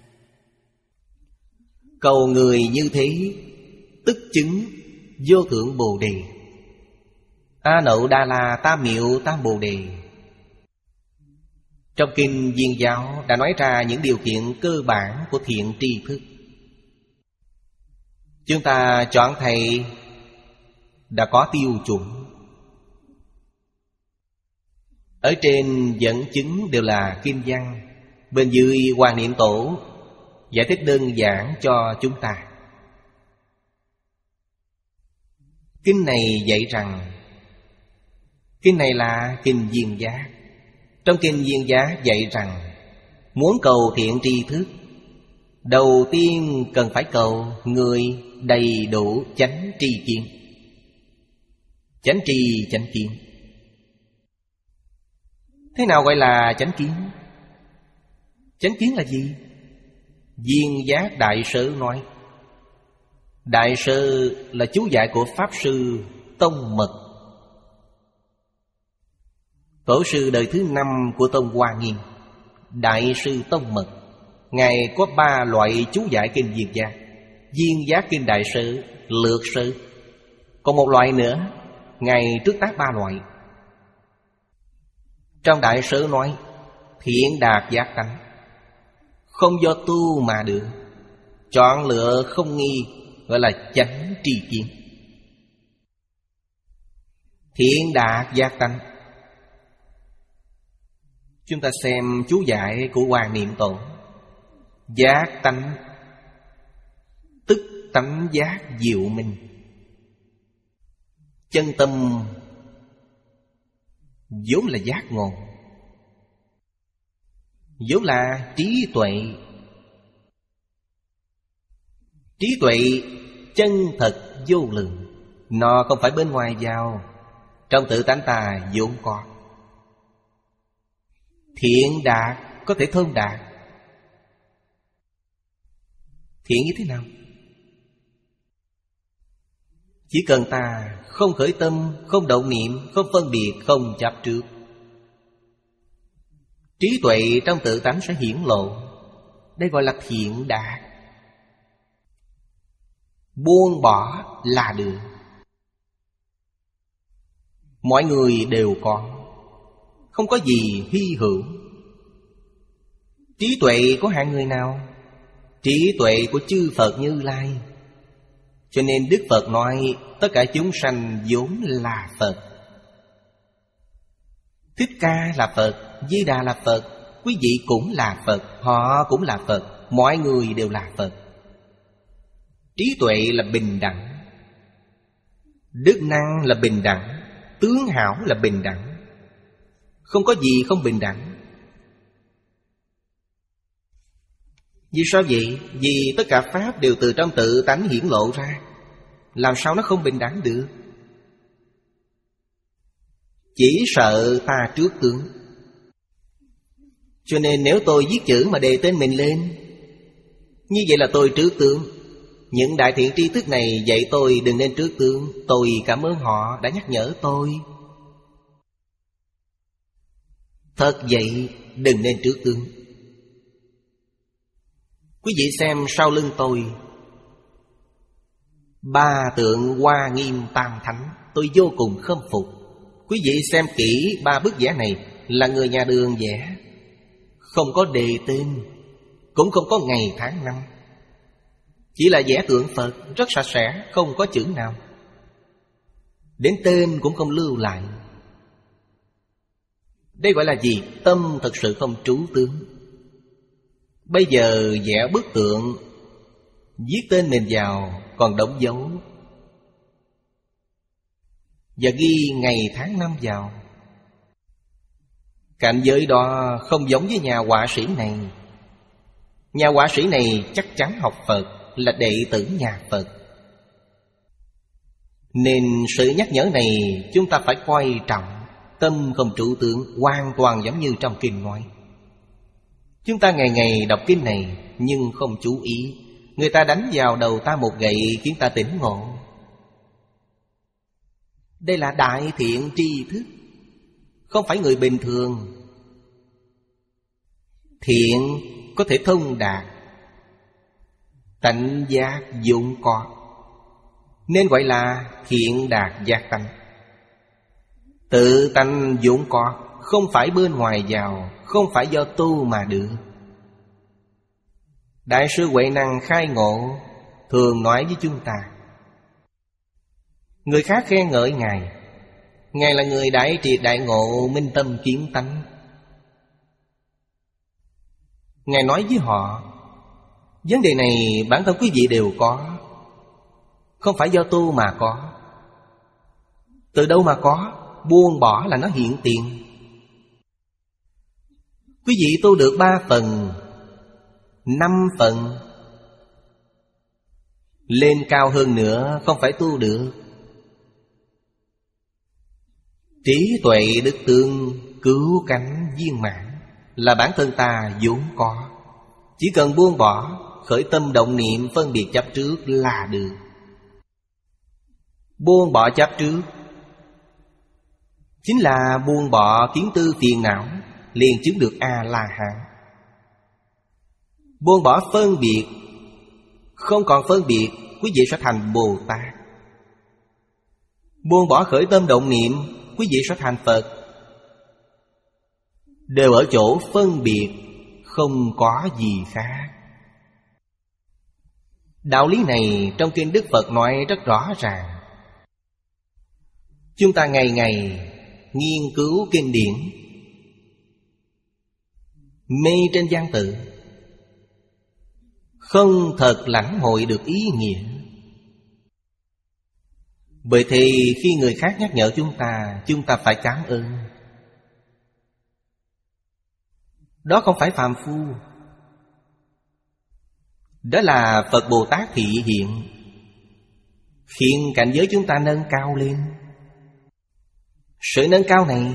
Cầu người như thế tức chứng vô thượng Bồ Đề. A Nậu Đa La Tam Miệu Tam Bồ Đề. Trong kinh Viên Giáo đã nói ra những điều kiện cơ bản của thiện tri thức. Chúng ta chọn thầy đã có tiêu chuẩn. Ở trên dẫn chứng đều là kinh văn, bên dưới Hoàng Niệm Tổ giải thích đơn giản cho chúng ta. Kinh này dạy rằng, kinh này là kinh Viên Giác. Trong kinh Viên Giác dạy rằng, muốn cầu thiện tri thức, đầu tiên cần phải cầu người đầy đủ chánh tri kiến. Chánh tri chánh kiến. Thế nào gọi là chánh kiến? Chánh kiến là gì? Viên Giác Đại Sư nói, Đại Sư là chú giải của Pháp Sư Tông Mật, tổ sư đời thứ năm của Tông Hoa Nghiêm. Đại Sư Tông Mật, Ngài có ba loại chú giải kinh Viên Giác: Viên Giác kinh Đại Sư, Lược Sư. Còn một loại nữa, Ngài trước tác ba loại. Trong Đại Sư nói, thiện đạt giác tánh, không do tu mà được, chọn lựa không nghi, gọi là chánh tri kiến. Thiện đạt giác tánh. Chúng ta xem chú giải của Hoàng Niệm Tổ. Giác tánh tức tánh giác diệu minh. Chân tâm vốn là giác ngộ, vốn là trí tuệ. Trí tuệ chân thật vô lượng, nó không phải bên ngoài vào, trong tự tánh ta vốn có. Thiện đạt có thể thông đạt. Thiện như thế nào? Chỉ cần ta không khởi tâm, không động niệm, không phân biệt, không chấp trước, trí tuệ trong tự tánh sẽ hiển lộ. Đây gọi là thiện đạt. Buông bỏ là được. Mọi người đều có, không có gì hy hữu. Trí tuệ của hạng người nào? Trí tuệ của chư Phật Như Lai. Cho nên Đức Phật nói tất cả chúng sanh vốn là Phật. Thích Ca là Phật, Di Đà là Phật, quý vị cũng là Phật, họ cũng là Phật, mọi người đều là Phật. Trí tuệ là bình đẳng, đức năng là bình đẳng, tướng hảo là bình đẳng, không có gì không bình đẳng. Vì sao vậy? Vì tất cả Pháp đều từ trong tự tánh hiển lộ ra, làm sao nó không bình đẳng được? Chỉ sợ ta trước tướng. Cho nên nếu tôi viết chữ mà đề tên mình lên, như vậy là tôi trước tướng. Những đại thiện tri thức này dạy tôi đừng nên trước tướng. Tôi cảm ơn họ đã nhắc nhở tôi. Thật vậy, đừng nên trước tướng. Quý vị xem sau lưng tôi, ba tượng Hoa Nghiêm Tam Thánh, tôi vô cùng khâm phục. Quý vị xem kỹ ba bức vẽ này là người nhà Đường vẽ, không có đề tên, cũng không có ngày tháng năm, chỉ là vẽ tượng Phật rất sạch sẽ, không có chữ nào, đến tên cũng không lưu lại. Đây gọi là gì? Tâm thật sự không trú tướng. Bây giờ vẽ bức tượng, viết tên mình vào, còn đóng dấu và ghi ngày tháng năm vào. Cảnh giới đó không giống với nhà họa sĩ này. Nhà họa sĩ này chắc chắn học Phật, là đệ tử nhà Phật. Nên sự nhắc nhở này chúng ta phải coi trọng. Tâm không trụ tướng, hoàn toàn giống như trong kinh nói. Chúng ta ngày ngày đọc kinh này nhưng không chú ý, người ta đánh vào đầu ta một gậy khiến ta tỉnh ngộ. Đây là đại thiện tri thức, không phải người bình thường. Thiện có thể thông đạt, tánh giác vốn có, nên gọi là thiện đạt giác tánh. Tự tánh vốn có, không phải bên ngoài vào, không phải do tu mà được. Đại sư Huệ Năng khai ngộ thường nói với chúng ta, người khác khen ngợi Ngài, Ngài là người đại triệt đại ngộ, minh tâm kiến tánh. Ngài nói với họ, vấn đề này bản thân quý vị đều có, không phải do tu mà có. Từ đâu mà có? Buông bỏ là nó hiện tiền. Quý vị tu được ba phần, năm phần, lên cao hơn nữa không phải tu được. Trí tuệ đức tương cứu cánh viên mãn là bản thân ta vốn có. Chỉ cần buông bỏ, khởi tâm động niệm phân biệt chấp trước là được. Buông bỏ chấp trước chính là buông bỏ kiến tư phiền não, liền chứng được A-la-hán. Buông bỏ phân biệt, không còn phân biệt, quý vị sẽ thành Bồ Tát. Buông bỏ khởi tâm động niệm, quý vị sẽ thành Phật. Đều ở chỗ phân biệt, không có gì khác. Đạo lý này trong kinh Đức Phật nói rất rõ ràng. Chúng ta ngày ngày nghiên cứu kinh điển, mê trên văn tự, không thật lãnh hội được ý nghĩa. Bởi thì khi người khác nhắc nhở chúng ta, chúng ta phải cảm ơn. Đó không phải phàm phu, đó là Phật Bồ Tát thị hiện, khiến cảnh giới chúng ta nâng cao lên. Sự nâng cao này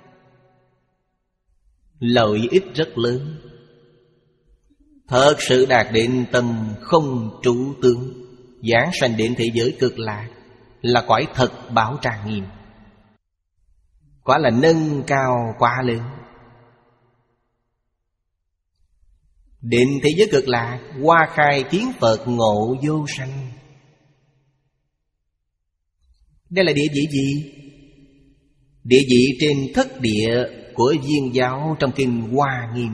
lợi ích rất lớn. Thật sự đạt đến tâm không trụ tướng, giảng sanh đến thế giới cực lạc, là cõi thật bảo trang nghiêm. Quả là nâng cao quá lớn. Đến thế giới cực lạc, hoa khai kiến Phật ngộ vô sanh. Đây là địa vị gì? Địa vị trên thất địa của Viên giáo trong kinh Hoa Nghiêm.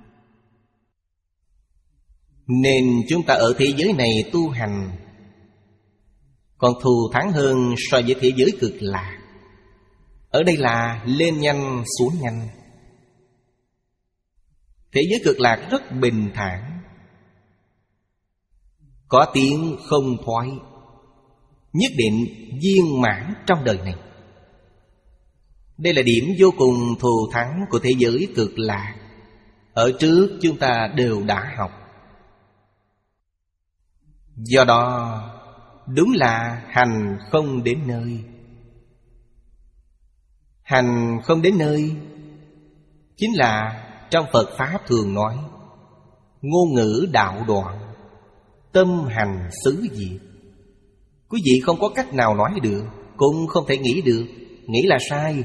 Nên chúng ta ở thế giới này tu hành còn thù thắng hơn so với thế giới cực lạc. Ở đây là lên nhanh xuống nhanh. Thế giới cực lạc rất bình thản, có tiếng không thoái, nhất định viên mãn trong đời này. Đây là điểm vô cùng thù thắng của thế giới cực lạc. Ở trước chúng ta đều đã học. Do đó đúng là hành không đến nơi. Hành không đến nơi chính là trong Phật Pháp thường nói ngôn ngữ đạo đoạn, tâm hành xứ diệt. Quý vị không có cách nào nói được, cũng không thể nghĩ được. Nghĩ là sai.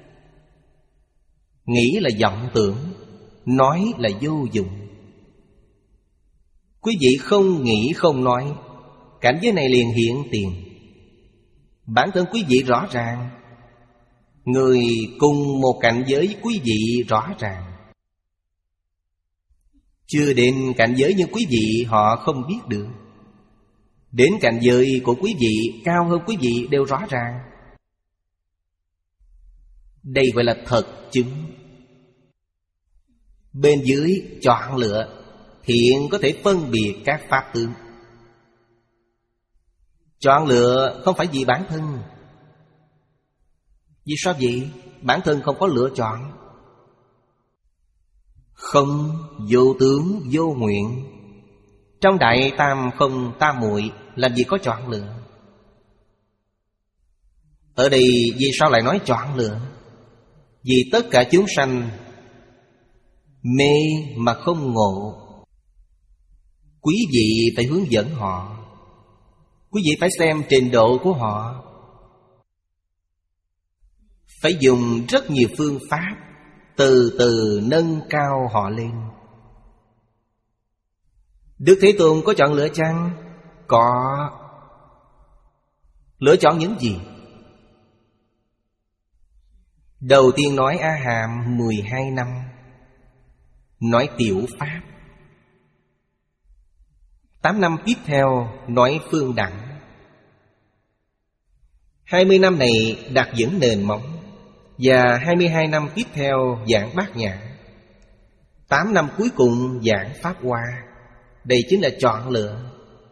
Nghĩ là vọng tưởng, nói là vô dụng. Quý vị không nghĩ không nói, cảnh giới này liền hiện tiền. Bản thân quý vị rõ ràng, người cùng một cảnh giới quý vị rõ ràng. Chưa đến cảnh giới như quý vị họ không biết được. Đến cảnh giới của quý vị cao hơn quý vị đều rõ ràng. Đây gọi là thật chứng. Bên dưới chọn lựa, thiện có thể phân biệt các pháp tướng. Chọn lựa không phải vì bản thân. Vì sao vậy? Bản thân không có lựa chọn. Không, vô tướng, vô nguyện. Trong đại tam không tam muội làm gì có chọn lựa. Ở đây vì sao lại nói chọn lựa? Vì tất cả chúng sanh mê mà không ngộ. Quý vị phải hướng dẫn họ. Quý vị phải xem trình độ của họ. Phải dùng rất nhiều phương pháp, từ từ nâng cao họ lên. Đức Thế Tôn có chọn lựa chăng? Có. Lựa chọn những gì? Đầu tiên nói A Hàm mười hai năm, nói tiểu pháp. Tám năm tiếp theo nói phương đẳng. Hai mươi năm này đặt vững nền móng. Và hai mươi hai năm tiếp theo giảng Bát Nhã. Tám năm cuối cùng giảng Pháp Hoa. Đây chính là chọn lựa.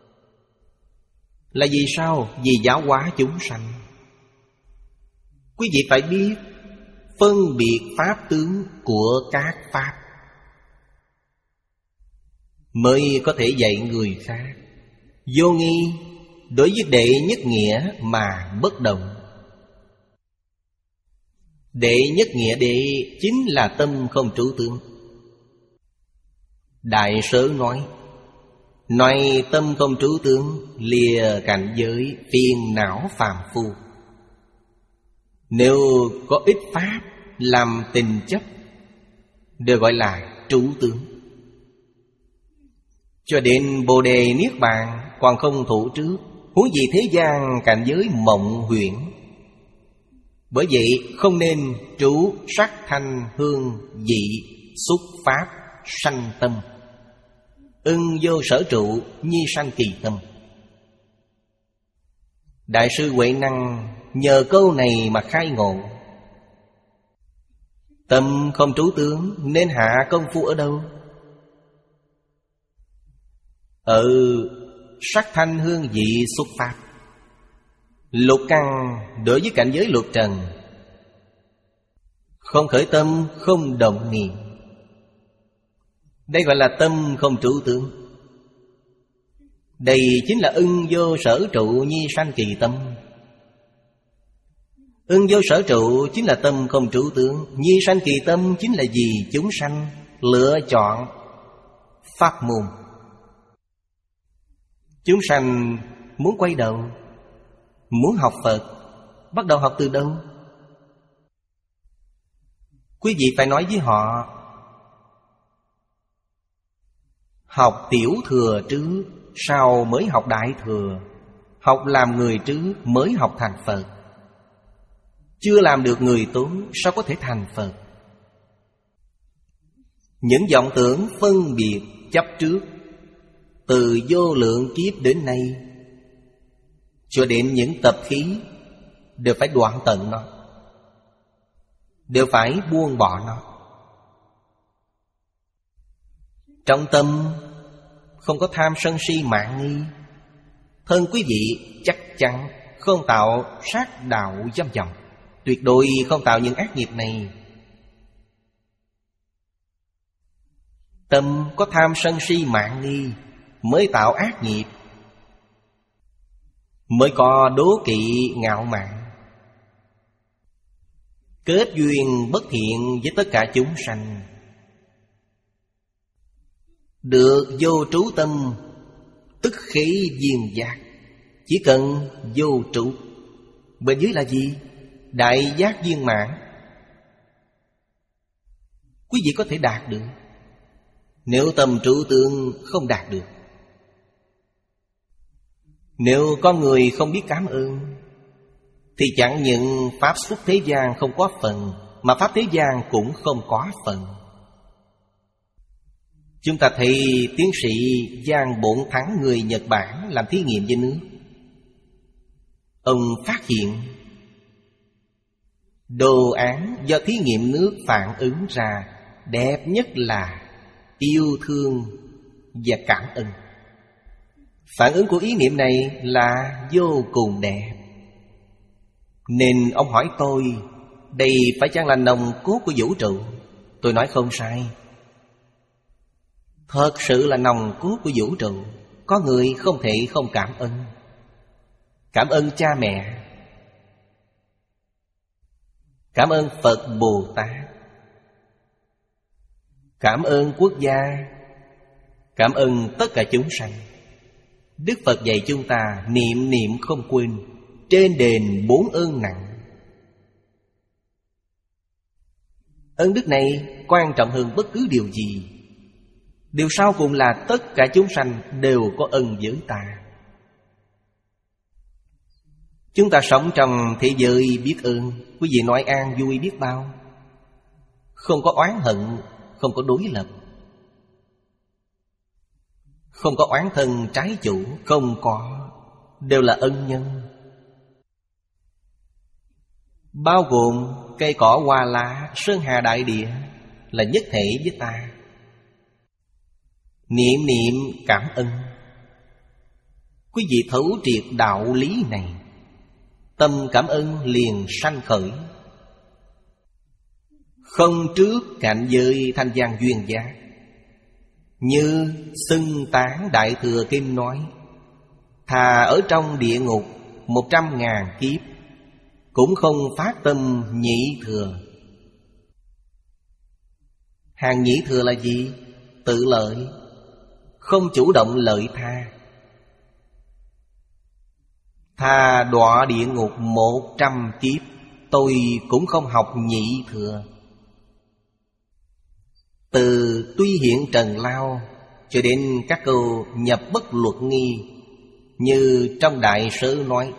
Là vì sao? Vì giáo hóa chúng sanh. Quý vị phải biết phân biệt pháp tướng của các pháp, mới có thể dạy người khác. Vô nghi đối với đệ nhất nghĩa mà bất động. Đệ nhất nghĩa đệ chính là tâm không trú tướng. Đại Sớ nói, nói tâm không trú tướng, lìa cảnh giới phiền não phàm phu. Nếu có ít pháp làm tình chấp, đều gọi là trú tướng. Cho đến Bồ Đề Niết Bàn còn không thủ trước, huống gì thế gian cảnh giới mộng huyễn. Bởi vậy không nên trú sắc thanh hương vị xúc pháp sanh tâm. Ưng vô sở trụ nhi sanh kỳ tâm. Đại sư Huệ Năng nhờ câu này mà khai ngộ. Tâm không trú tướng nên hạ công phu ở đâu? Ở sắc thanh hương vị xúc pháp. Lục căn đối với cảnh giới lục trần, không khởi tâm, không động niệm. Đây gọi là tâm không trú tướng. Đây chính là ưng vô sở trụ nhi sanh kỳ tâm. Ưng vô sở trụ chính là tâm không trú tướng. Nhi sanh kỳ tâm chính là gì? Chúng sanh lựa chọn pháp môn. Chúng sanh muốn quay đầu, muốn học Phật, bắt đầu học từ đâu? Quý vị phải nói với họ, học tiểu thừa trước, sau mới học đại thừa. Học làm người trước mới học thành Phật. Chưa làm được người tốt, sao có thể thành Phật? Những vọng tưởng phân biệt chấp trước, từ vô lượng kiếp đến nay, cho đến những tập khí, đều phải đoạn tận nó, đều phải buông bỏ nó. Trong tâm không có tham sân si mạn nghi, thân quý vị chắc chắn không tạo sát đạo dâm vọng, tuyệt đối không tạo những ác nghiệp này. Tâm có tham sân si mạn nghi mới tạo ác nghiệp, mới có đố kỵ ngạo mạn, kết duyên bất thiện với tất cả chúng sanh. Được vô trú tâm, tức khí viên giác. Chỉ cần vô trú. Bên dưới là gì? Đại giác viên mãn. Quý vị có thể đạt được. Nếu tâm trú tương không đạt được, nếu con người không biết cảm ơn, thì chẳng những pháp xuất thế gian không có phần, mà pháp thế gian cũng không có phần. Chúng ta thấy tiến sĩ Giang Bổn Thắng người Nhật Bản làm thí nghiệm với nước. Ông phát hiện đồ án do thí nghiệm nước phản ứng ra đẹp nhất là yêu thương và cảm ơn. Phản ứng của ý niệm này là vô cùng đẹp. Nên ông hỏi tôi, đây phải chăng là nòng cốt của vũ trụ? Tôi nói không sai. Thật sự là nòng cốt của vũ trụ. Có người không thể không cảm ơn. Cảm ơn cha mẹ, Cảm ơn Phật Bồ Tát, cảm ơn quốc gia, cảm ơn tất cả chúng sanh. Đức Phật dạy chúng ta niệm niệm không quên, trên đền bốn ơn nặng. Ơn đức này quan trọng hơn bất cứ điều gì. Điều sau cùng là tất cả chúng sanh đều có ân với ta. Chúng ta sống trong thế giới biết ơn. Quý vị nói an vui biết bao. Không có oán hận, không có đối lập, không có oán thân trái chủ, không có. Đều là ân nhân. Bao gồm cây cỏ hoa lá, sơn hà đại địa là nhất thể với ta. Niệm niệm cảm ơn. Quý vị thấu triệt đạo lý này, tâm cảm ơn liền sanh khởi. Không trước cảnh giới thanh văn duyên giác. Như Xưng Tán Đại Thừa Kinh nói, thà ở trong địa ngục một trăm ngàn kiếp cũng không phát tâm nhị thừa. Hàng nhị thừa là gì? Tự lợi, không chủ động lợi tha. Thà đọa địa ngục một trăm kiếp, tôi cũng không học nhị thừa. Từ tuy hiện trần lao cho đến các câu nhập bất luật nghi, như trong Đại Sớ nói,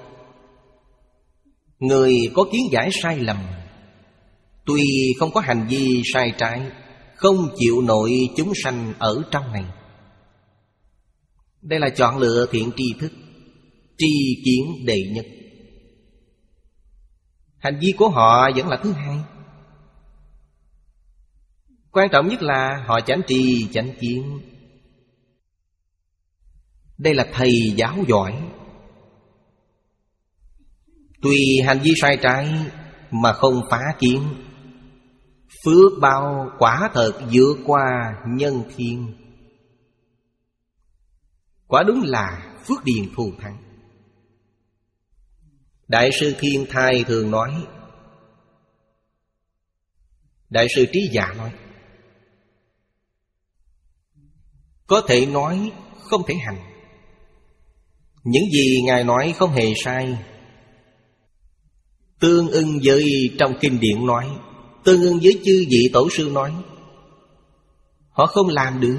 người có kiến giải sai lầm, tuy không có hành vi sai trái, không chịu nổi chúng sanh ở trong này. Đây là chọn lựa thiện tri thức, tri kiến đệ nhất. Hành vi của họ vẫn là thứ hai. Quan trọng nhất là họ chánh tri chánh kiến. Đây là thầy giáo giỏi. Tuy hành vi sai trái mà không phá kiến, phước báo quả thật vượt qua nhân thiên. Quả đúng là phước điền thù thắng. Đại sư Thiên Thai thường nói, Đại sư Trí Giả nói, có thể nói, không thể hành. Những gì Ngài nói không hề sai. Tương ưng với trong kinh điển nói, tương ưng với chư vị tổ sư nói, họ không làm được.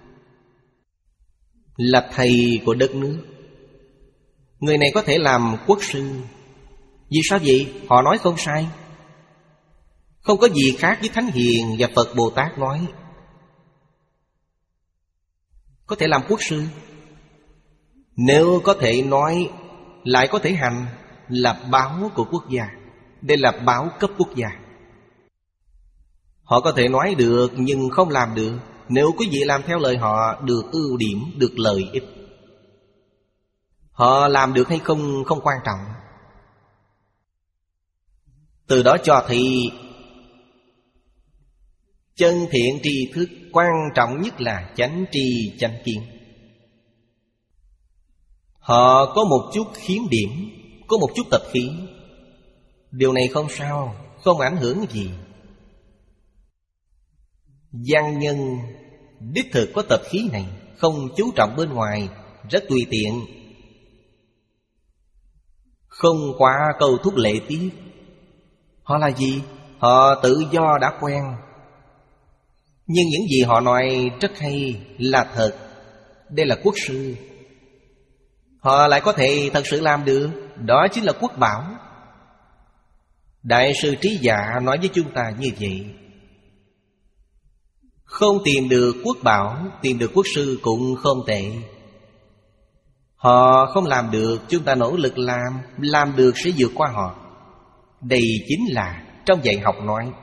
Là thầy của đất nước, người này có thể làm quốc sư. Vì sao vậy? Họ nói không sai. Không có gì khác với Thánh Hiền và Phật Bồ Tát nói. Có thể làm quốc sư. Nếu có thể nói, lại có thể hành, là báo của quốc gia. Đây là báo cấp quốc gia. Họ có thể nói được nhưng không làm được. Nếu quý vị làm theo lời họ, được ưu điểm, được lợi ích. Họ làm được hay không không quan trọng. Từ đó cho thấy chân thiện tri thức quan trọng nhất là chánh tri chánh kiến. Họ có một chút khiếm điểm, có một chút tập khí. Điều này không sao, không ảnh hưởng gì. Văn nhân đích thực có tập khí này, không chú trọng bên ngoài, rất tùy tiện, không quá câu thúc lệ tiết. Họ là gì? Họ tự do đã quen. Nhưng những gì họ nói rất hay, là thật. Đây là quốc sư. Họ lại có thể thật sự làm được. Đó chính là quốc bảo. Đại sư Trí Giả nói với chúng ta như vậy. Không tìm được quốc bảo, tìm được quốc sư cũng không tệ. Họ không làm được, chúng ta nỗ lực làm, làm được sẽ vượt qua họ. Đây chính là trong dạy học nói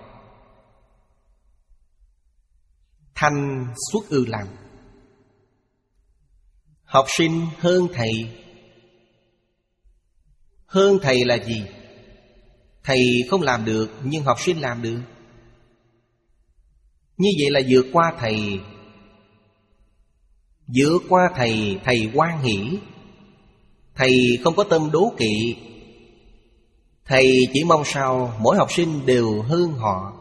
thanh xuất ư làm. Học sinh hơn thầy. Hơn thầy là gì? Thầy không làm được nhưng học sinh làm được. Như vậy là vượt qua thầy. Vượt qua thầy, thầy hoan hỷ. Thầy không có tâm đố kỵ. Thầy chỉ mong sao mỗi học sinh đều hơn họ.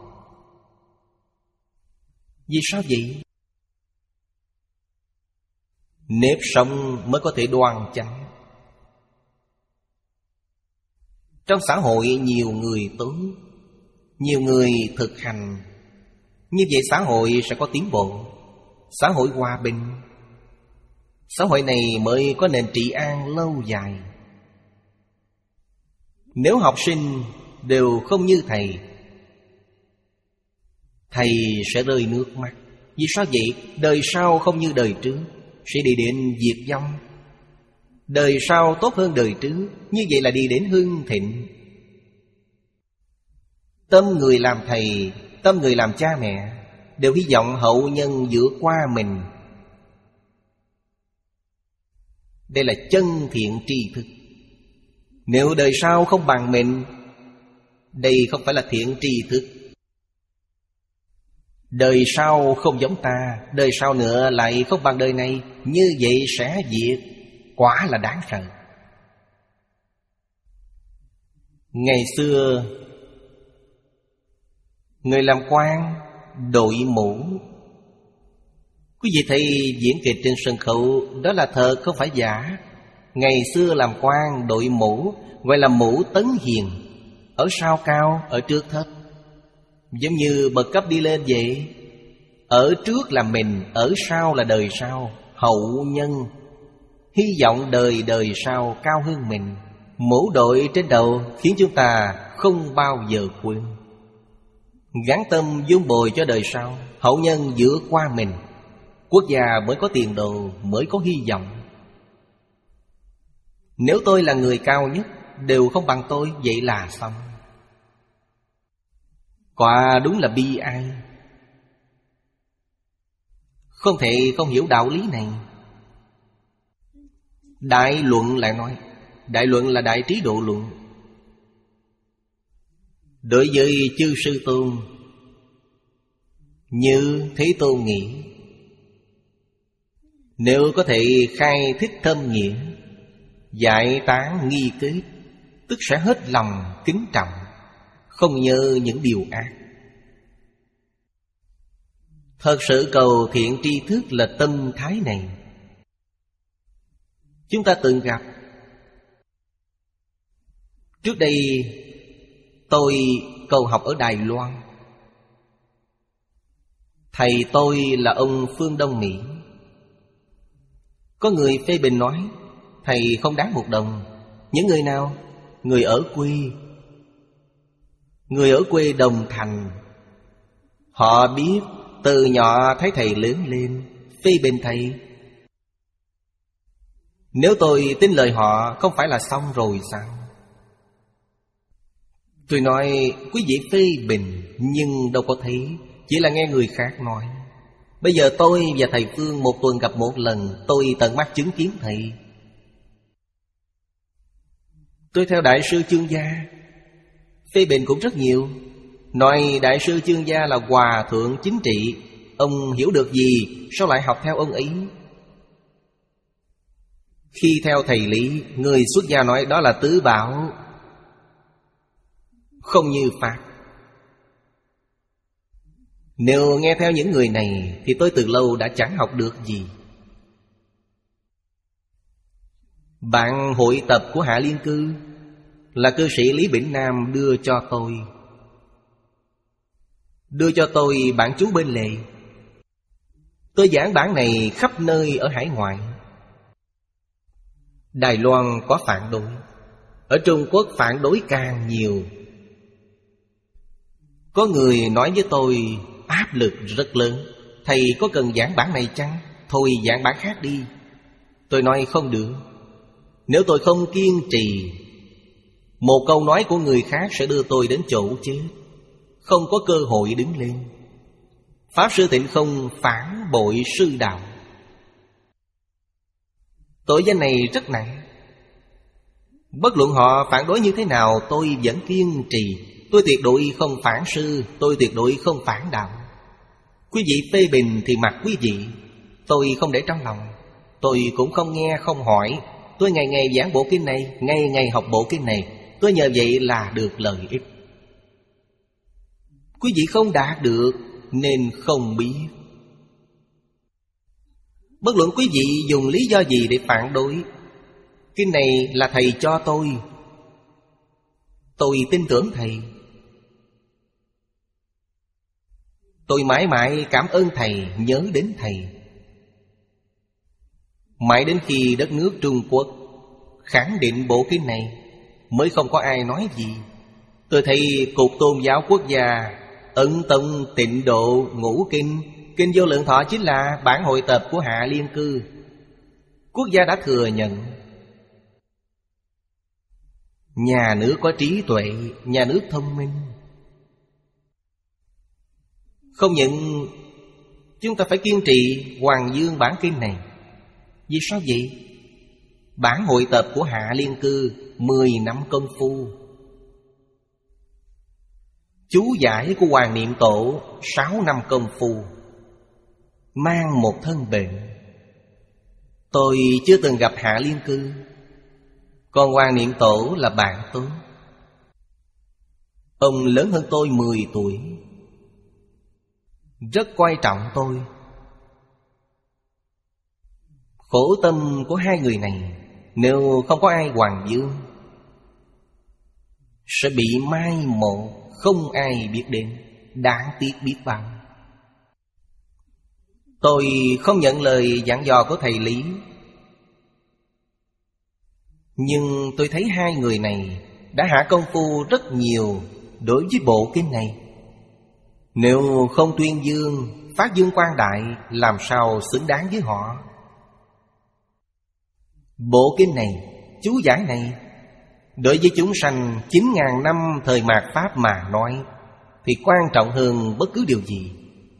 Vì sao vậy? Nếp sống mới có thể đoan chánh. Trong xã hội nhiều người tốt, nhiều người thực hành, như vậy xã hội sẽ có tiến bộ, xã hội hòa bình. Xã hội này mới có nền trị an lâu dài. Nếu học sinh đều không như thầy, thầy sẽ rơi nước mắt. Vì sao vậy? Đời sau không như đời trước, sẽ đi đến diệt vong. Đời sau tốt hơn đời trước, như vậy là đi đến hưng thịnh. Tâm người làm thầy, tâm người làm cha mẹ đều hy vọng hậu nhân vượt qua mình. Đây là chân thiện tri thức. Nếu đời sau không bằng mình, đây không phải là thiện tri thức. Đời sau không giống ta, đời sau nữa lại không bằng đời này, như vậy sẽ diệt. Quả là đáng sợ. Ngày xưa người làm quan đội mũ. Quý vị thấy diễn kịch trên sân khấu, đó là thật không phải giả. Ngày xưa làm quan đội mũ, gọi là mũ tấn hiền. Ở sau cao, ở trước thấp, giống như bậc cấp đi lên vậy. Ở trước là mình, ở sau là đời sau, hậu nhân. Hy vọng đời đời sau cao hơn mình. Mũ đội trên đầu khiến chúng ta không bao giờ quên. Gắn tâm vun bồi cho đời sau, hậu nhân vượt qua mình, quốc gia mới có tiền đồ, mới có hy vọng. Nếu tôi là người cao nhất, đều không bằng tôi, vậy là xong. Quả đúng là bi ai. Không thể không hiểu đạo lý này. Đại luận lại nói, đại luận là đại trí độ luận. Đối với chư sư tôn, như Thế Tôn nghĩ, nếu có thể khai thích thâm nghĩa, giải tán nghi kết, tức sẽ hết lòng kính trọng, không nhớ những điều ác. Thật sự cầu thiện tri thức là tâm thái này. Chúng ta từng gặp. Trước đây tôi cầu học ở Đài Loan. Thầy tôi là ông Phương Đông Mỹ. Có người phê bình nói thầy không đáng một đồng. Những người nào? Người ở quê. Người ở quê Đồng Thành. Họ biết từ nhỏ thấy thầy lớn lên, phê bình thầy. Nếu tôi tin lời họ, không phải là xong rồi sao? Tôi nói quý vị phê bình, nhưng đâu có thấy, chỉ là nghe người khác nói. Bây giờ tôi và thầy Phương một tuần gặp một lần, tôi tận mắt chứng kiến thầy. Tôi theo Đại sư Chương Gia, phê bình cũng rất nhiều. Nói Đại sư Chương Gia là hòa thượng chính trị, ông hiểu được gì, sao lại học theo ông ấy? Khi theo thầy Lý, người xuất gia nói đó là tứ bảo, không như Pháp. Nếu nghe theo những người này thì tôi từ lâu đã chẳng học được gì. Bạn hội tập của Hạ Liên Cư là cư sĩ Lý Bỉnh Nam đưa cho tôi. Đưa cho tôi bản chú bên lề. Tôi giảng bản này khắp nơi ở hải ngoại. Đài Loan có phản đối, ở Trung Quốc phản đối càng nhiều. Có người nói với tôi áp lực rất lớn. Thầy có cần giảng bản này chăng? Thôi giảng bản khác đi. Tôi nói không được. Nếu tôi không kiên trì, một câu nói của người khác sẽ đưa tôi đến chỗ chết, không có cơ hội đứng lên. Pháp Sư Tịnh không phản bội sư đạo. Tội danh này rất nặng. Bất luận họ phản đối như thế nào, tôi vẫn kiên trì. Tôi tuyệt đối không phản sư, tôi tuyệt đối không phản đạo. Quý vị phê bình thì mặc quý vị, tôi không để trong lòng. Tôi cũng không nghe không hỏi. Tôi ngày ngày giảng bộ kinh này, ngày ngày học bộ kinh này. tôi nhờ vậy là được lợi ích. Quý vị không đạt được nên không biết. Bất luận quý vị dùng lý do gì để phản đối, kinh này là thầy cho tôi, tôi tin tưởng thầy, tôi mãi mãi cảm ơn thầy, nhớ đến thầy. Mãi đến khi đất nước Trung Quốc khẳng định bộ kinh này mới không có ai nói gì. Tôi thấy Cục Tôn giáo Quốc gia Ấn Tông Tịnh Độ Ngũ Kinh, Kinh Vô Lượng Thọ chính là bản hội tập của Hạ Liên Cư. Quốc gia đã thừa nhận. Nhà nước có trí tuệ, nhà nước thông minh. Không những chúng ta phải kiên trì Hoàng Dương bản kinh này. Vì sao vậy? Bản hội tập của Hạ Liên Cư mười năm công phu, chú giải của Hoàng Niệm Tổ sáu năm công phu, mang một thân bệnh. Tôi chưa từng gặp Hạ Liên Cư, còn Hoàng Niệm Tổ là bạn tôi. Ông lớn hơn tôi mười tuổi, rất coi trọng tôi. Khổ tâm của hai người này, nếu không có ai Hoàng Dương sẽ bị mai một, không ai biết đến, đáng tiếc biết bao. Tôi không nhận lời dặn dò của thầy Lý, nhưng tôi thấy hai người này đã hạ công phu rất nhiều đối với bộ kinh này. Nếu không tuyên dương, phát dương quang đại, làm sao xứng đáng với họ? Bộ kinh này, chú giải này, đối với chúng sanh chín ngàn năm thời mạt Pháp mà nói thì quan trọng hơn bất cứ điều gì.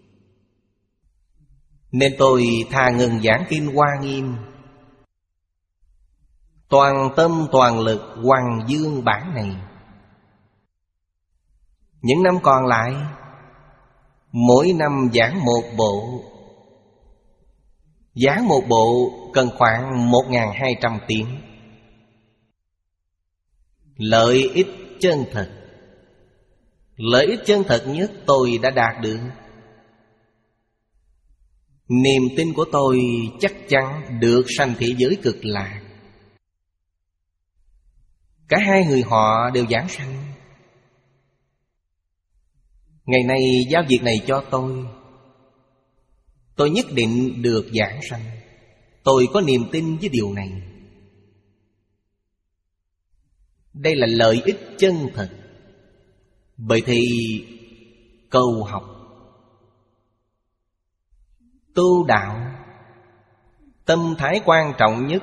Nên tôi thà ngừng giảng kinh Hoa Nghiêm, toàn tâm toàn lực Hoàng Dương bản này. Những năm còn lại, mỗi năm giảng một bộ. Giảng một bộ cần khoảng một nghìn hai trăm tiếng. Lợi ích chân thật, lợi ích chân thật nhất tôi đã đạt được. Niềm tin của tôi chắc chắn được sanh thế giới cực lạc. Cả hai người họ đều giảng sanh. Ngày nay giao việc này cho tôi, tôi nhất định được giảng sanh. Tôi có niềm tin với điều này. Đây là lợi ích chân thật. Bởi thì cầu học, tu đạo, tâm thái quan trọng nhất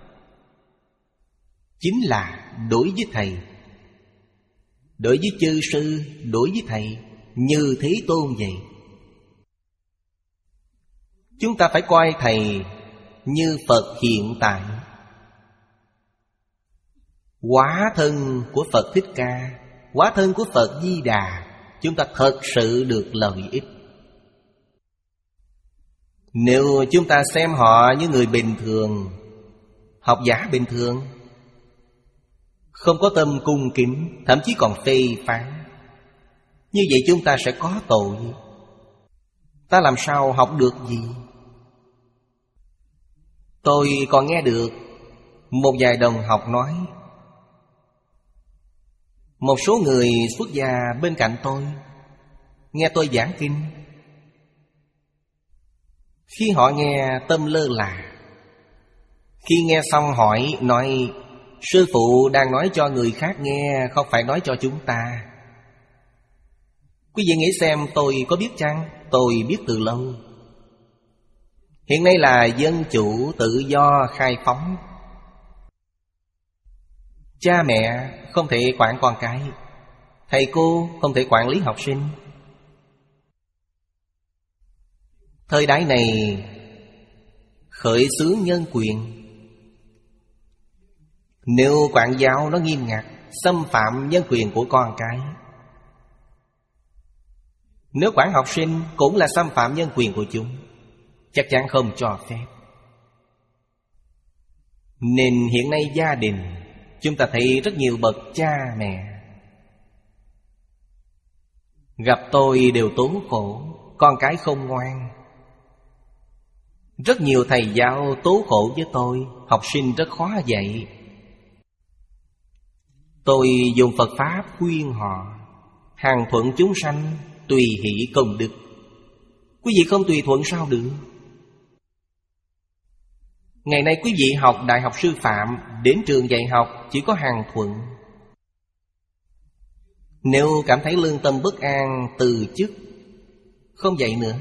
chính là đối với thầy, đối với chư sư, đối với thầy như Thế Tôn vậy. Chúng ta phải coi thầy như Phật hiện tại, hóa thân của Phật Thích Ca, hóa thân của Phật Di Đà. Chúng ta thật sự được lợi ích. Nếu chúng ta xem họ như người bình thường, học giả bình thường, không có tâm cung kính, thậm chí còn phê phán, như vậy chúng ta sẽ có tội. Ta làm sao học được gì? Tôi còn nghe được một vài đồng học nói, một số người xuất gia bên cạnh tôi nghe tôi giảng kinh, khi họ nghe tâm lơ là, khi nghe xong hỏi, nói sư phụ đang nói cho người khác nghe, không phải nói cho chúng ta. Quý vị nghĩ xem tôi có biết chăng? Tôi biết từ lâu. Hiện nay là dân chủ, tự do, khai phóng. Cha mẹ không thể quản con cái, thầy cô không thể quản lý học sinh. Thời đại này khởi xướng nhân quyền. Nếu quản giáo nó nghiêm ngặt, xâm phạm nhân quyền của con cái. Nếu quản học sinh cũng là xâm phạm nhân quyền của chúng, chắc chắn không cho phép. Nên hiện nay gia đình Chúng ta thấy rất nhiều bậc cha mẹ gặp tôi đều tố khổ, con cái không ngoan. Rất nhiều thầy giáo tố khổ với tôi, học sinh rất khó dạy. Tôi dùng Phật Pháp khuyên họ: hằng thuận chúng sanh, tùy hỷ công đức. Quý vị không tùy thuận sao được? Ngày nay quý vị học Đại học Sư phạm, đến trường dạy học chỉ có hằng thuận. Nếu cảm thấy lương tâm bất an, từ chức, không dạy nữa.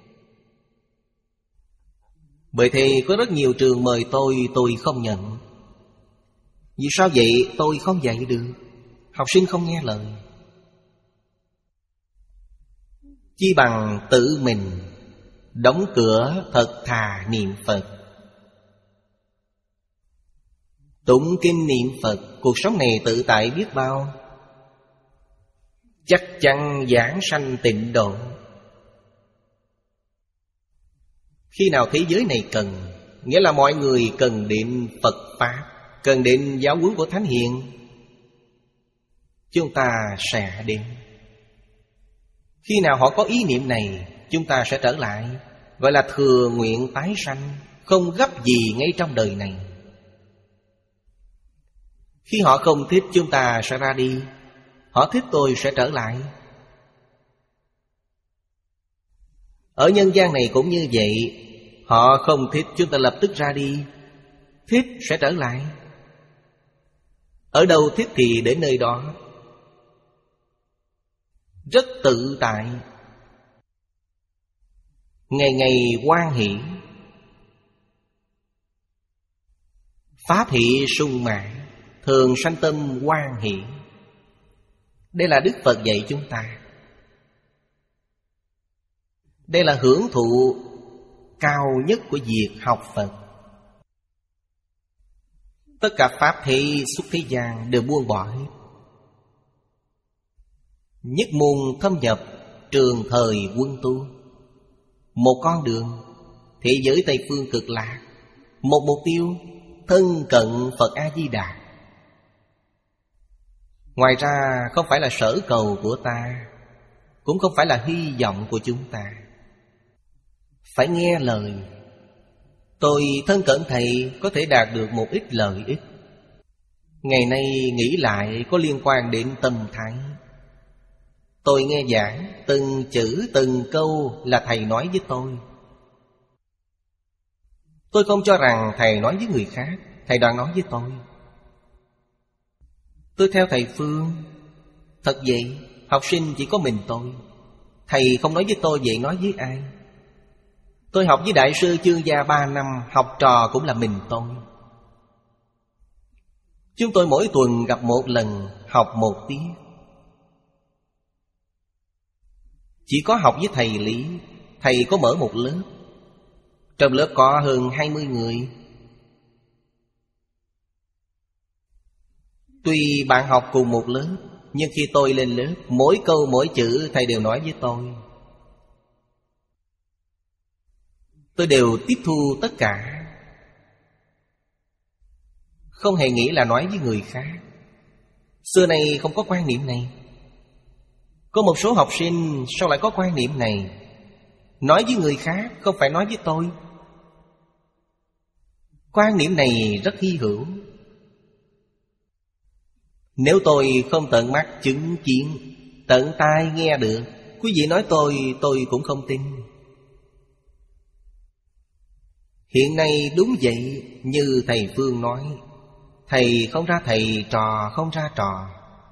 Bởi thì có rất nhiều trường mời tôi, tôi không nhận. Vì sao vậy? Tôi không dạy được, học sinh không nghe lời. Chi bằng tự mình đóng cửa thật thà niệm Phật, tụng kinh niệm Phật, cuộc sống này tự tại biết bao. Chắc chắn giảng sanh tịnh độ. Khi nào thế giới này cần, nghĩa là mọi người cần đến Phật Pháp, cần đến giáo huấn của Thánh Hiền, chúng ta sẽ đến. Khi nào họ có ý niệm này, chúng ta sẽ trở lại, gọi là thừa nguyện tái sanh, không gấp gì ngay trong đời này. Khi họ không thích, chúng ta sẽ ra đi. Họ thích, tôi sẽ trở lại. Ở nhân gian này cũng như vậy. Họ không thích, chúng ta lập tức ra đi. Thích sẽ trở lại. Ở đâu thích thì đến nơi đó. Rất tự tại, ngày ngày hoan hỷ, pháp hỷ sung mãn, thường sanh tâm hoan hỷ. Đây là Đức Phật dạy chúng ta. Đây là hưởng thụ cao nhất của việc học Phật. Tất cả pháp thế xuất thế gian đều buông bỏ hết. Nhất môn thâm nhập trường thời quân tu. Một con đường, thế giới Tây Phương Cực Lạc. Một mục tiêu, thân cận Phật A-di-đà. Ngoài ra không phải là sở cầu của ta, cũng không phải là hy vọng của chúng ta. Phải nghe lời. Tôi thân cận Thầy có thể đạt được một ít lợi ích. Ngày nay nghĩ lại có liên quan đến tâm thái. Tôi nghe giảng, từng chữ từng câu là Thầy nói với tôi. Tôi không cho rằng Thầy nói với người khác, Thầy đang nói với tôi. Tôi theo Thầy Phương. Thật vậy, học sinh chỉ có mình tôi. Thầy không nói với tôi, vậy nói với ai? Tôi học với Đại sư Chương Gia ba năm, học trò cũng là mình tôi. Chúng tôi mỗi tuần gặp một lần, học một tiết. Chỉ có học với thầy Lý. Thầy có mở một lớp. Trong lớp có hơn hai mươi người. Tuy bạn học cùng một lớp, nhưng khi tôi lên lớp, mỗi câu mỗi chữ Thầy đều nói với tôi. Tôi đều tiếp thu tất cả, không hề nghĩ là nói với người khác. Xưa nay không có quan niệm này. Có một số học sinh sao lại có quan niệm này? Nói với người khác, không phải nói với tôi. Quan niệm này rất hy hữu. Nếu tôi không tận mắt chứng kiến, tận tai nghe được, quý vị nói tôi, tôi cũng không tin. Hiện nay đúng vậy, như Thầy Phương nói, thầy không ra thầy, trò không ra trò.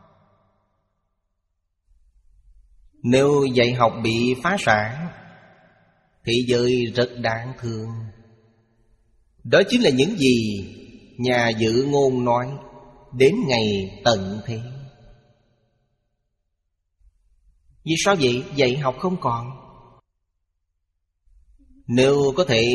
Nếu dạy học bị phá sản, thế giới rất đáng thương. Đó chính là những gì nhà dự ngôn nói, đến ngày tận thế. Vì sao vậy? Dạy học không còn. Nếu có thể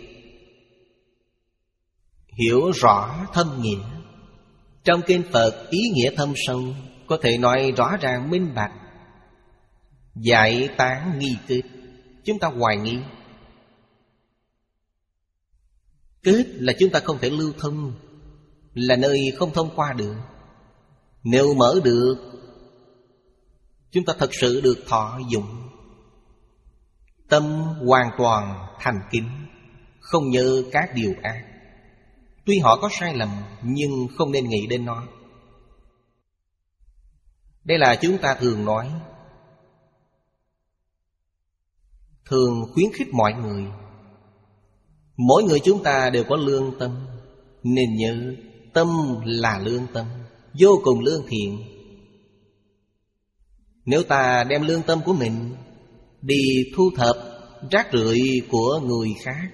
hiểu rõ thâm nghĩa, trong kinh Phật ý nghĩa thâm sâu, có thể nói rõ ràng minh bạch, giải tán nghi kết. Chúng ta hoài nghi, kết là chúng ta không thể lưu thông. là nơi không thông qua được. Nếu mở được, chúng ta thật sự được thọ dụng. Tâm hoàn toàn thành kính, không nhớ các điều ác. Tuy họ có sai lầm, nhưng không nên nghĩ đến nó. Đây là chúng ta thường nói, thường khuyến khích mọi người. Mỗi người chúng ta đều có lương tâm, nên nhớ tâm là lương tâm, vô cùng lương thiện. Nếu ta đem lương tâm của mình đi thu thập rác rưởi của người khác,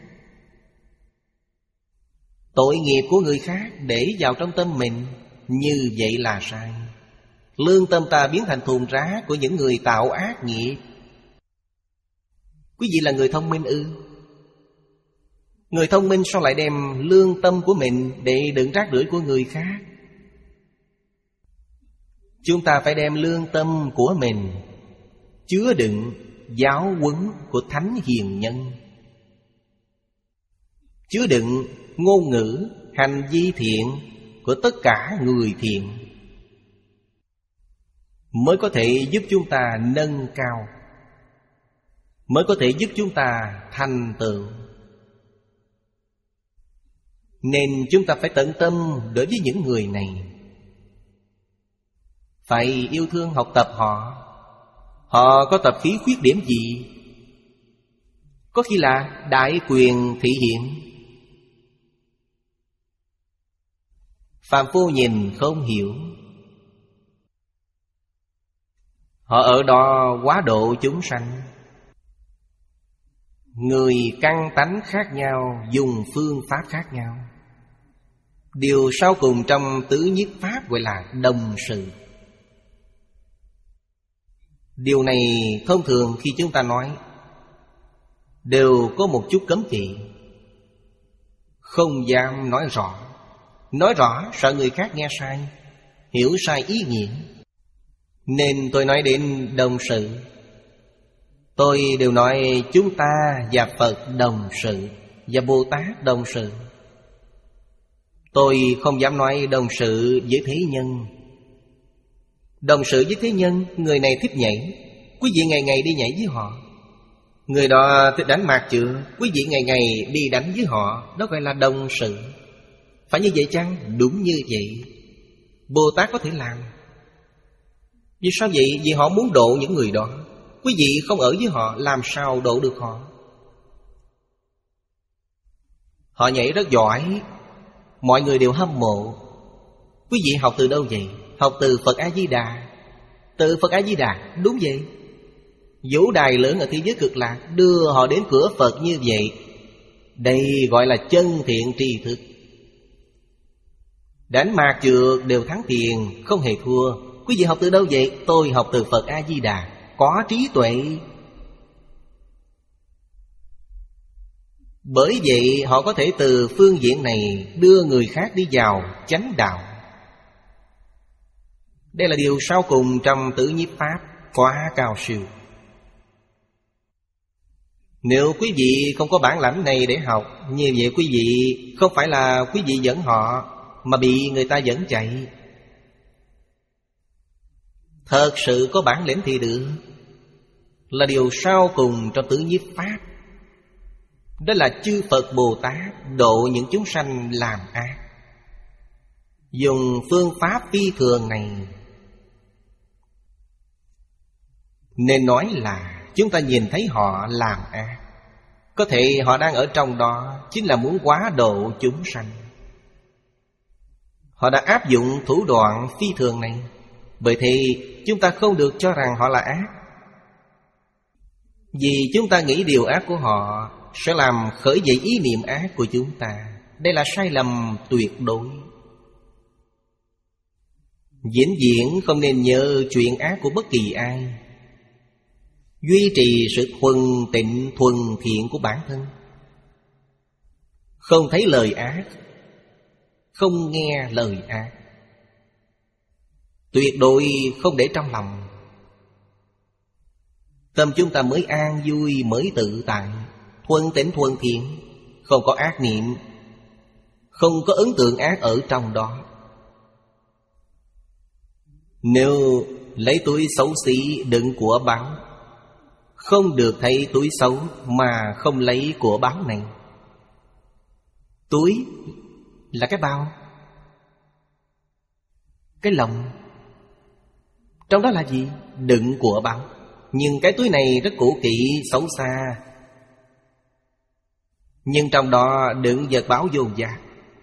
tội nghiệp của người khác để vào trong tâm mình, như vậy là sai. Lương tâm ta biến thành thùng rác của những người tạo ác nghiệp. Quý vị là người thông minh ư? Người thông minh sao lại đem lương tâm của mình để đựng rác rưởi của người khác? Chúng ta phải đem lương tâm của mình chứa đựng giáo huấn của thánh hiền nhân, chứa đựng ngôn ngữ, hành vi thiện của tất cả người thiện, mới có thể giúp chúng ta nâng cao, mới có thể giúp chúng ta thành tựu. Nên chúng ta phải tận tâm đối với những người này, phải yêu thương học tập họ. Họ có tập khí khuyết điểm gì? Có khi là đại quyền thị hiện, phàm phu nhìn không hiểu. Họ ở đó quá độ chúng sanh. Người căn tánh khác nhau, dùng phương pháp khác nhau. Điều sau cùng trong tứ nhiếp pháp gọi là đồng sự. Điều này thông thường khi chúng ta nói đều có một chút cấm kỵ, không dám nói rõ. Nói rõ sợ người khác nghe sai, hiểu sai ý nghĩa. Nên tôi nói đến đồng sự, tôi đều nói chúng ta và Phật đồng sự, và Bồ Tát đồng sự. Tôi không dám nói đồng sự với thế nhân. Đồng sự với thế nhân, người này thích nhảy, quý vị ngày ngày đi nhảy với họ. Người đó thích đánh mạc chữ, quý vị ngày ngày đi đánh với họ. Đó gọi là đồng sự. Phải như vậy chăng? Đúng như vậy. Bồ Tát có thể làm. Vì sao vậy? Vì họ muốn độ những người đó. Quý vị không ở với họ, làm sao độ được họ? Họ nhảy rất giỏi, mọi người đều hâm mộ. Quý vị học từ đâu vậy? Học từ Phật A-di-đà. Từ Phật A-di-đà, đúng vậy. Vũ đài lớn ở thế giới cực lạc đưa họ đến cửa Phật như vậy. Đây gọi là chân thiện tri thức. Đánh mạc trượt đều thắng tiền, không hề thua. Quý vị học từ đâu vậy? Tôi học từ Phật A-di-đà. Có trí tuệ. Bởi vậy họ có thể từ phương diện này đưa người khác đi vào chánh đạo. Đây là điều sau cùng trong tứ nhiếp pháp, quá cao siêu. Nếu quý vị không có bản lãnh này để học, như vậy quý vị không phải là quý vị dẫn họ, mà bị người ta dẫn chạy. Thật sự có bản lĩnh thì được, là điều sau cùng trong tứ nhiếp pháp. Đó là chư Phật Bồ Tát độ những chúng sanh làm ác, dùng phương pháp phi thường này. Nên nói là chúng ta nhìn thấy họ làm ác, có thể họ đang ở trong đó chính là muốn quá độ chúng sanh. Họ đã áp dụng thủ đoạn phi thường này. Bởi thì chúng ta không được cho rằng họ là ác, vì chúng ta nghĩ điều ác của họ sẽ làm khởi dậy ý niệm ác của chúng ta. Đây là sai lầm tuyệt đối. Vĩnh viễn không nên nhớ chuyện ác của bất kỳ ai. Duy trì sự thuần tịnh thuần thiện của bản thân. Không thấy lời ác, không nghe lời ác, tuyệt đối không để trong lòng. Tâm chúng ta mới an vui, mới tự tại, thuần tịnh thuần thiện, không có ác niệm, Không có ấn tượng ác ở trong đó. Nếu lấy túi xấu xí đựng của báo, không được thấy túi xấu mà không lấy của báo này. Túi là cái bao, cái lồng. Trong đó là gì? Đựng của báo. Nhưng cái túi này rất cũ kỹ, xấu xa, nhưng trong đó đựng vật báo vô giá.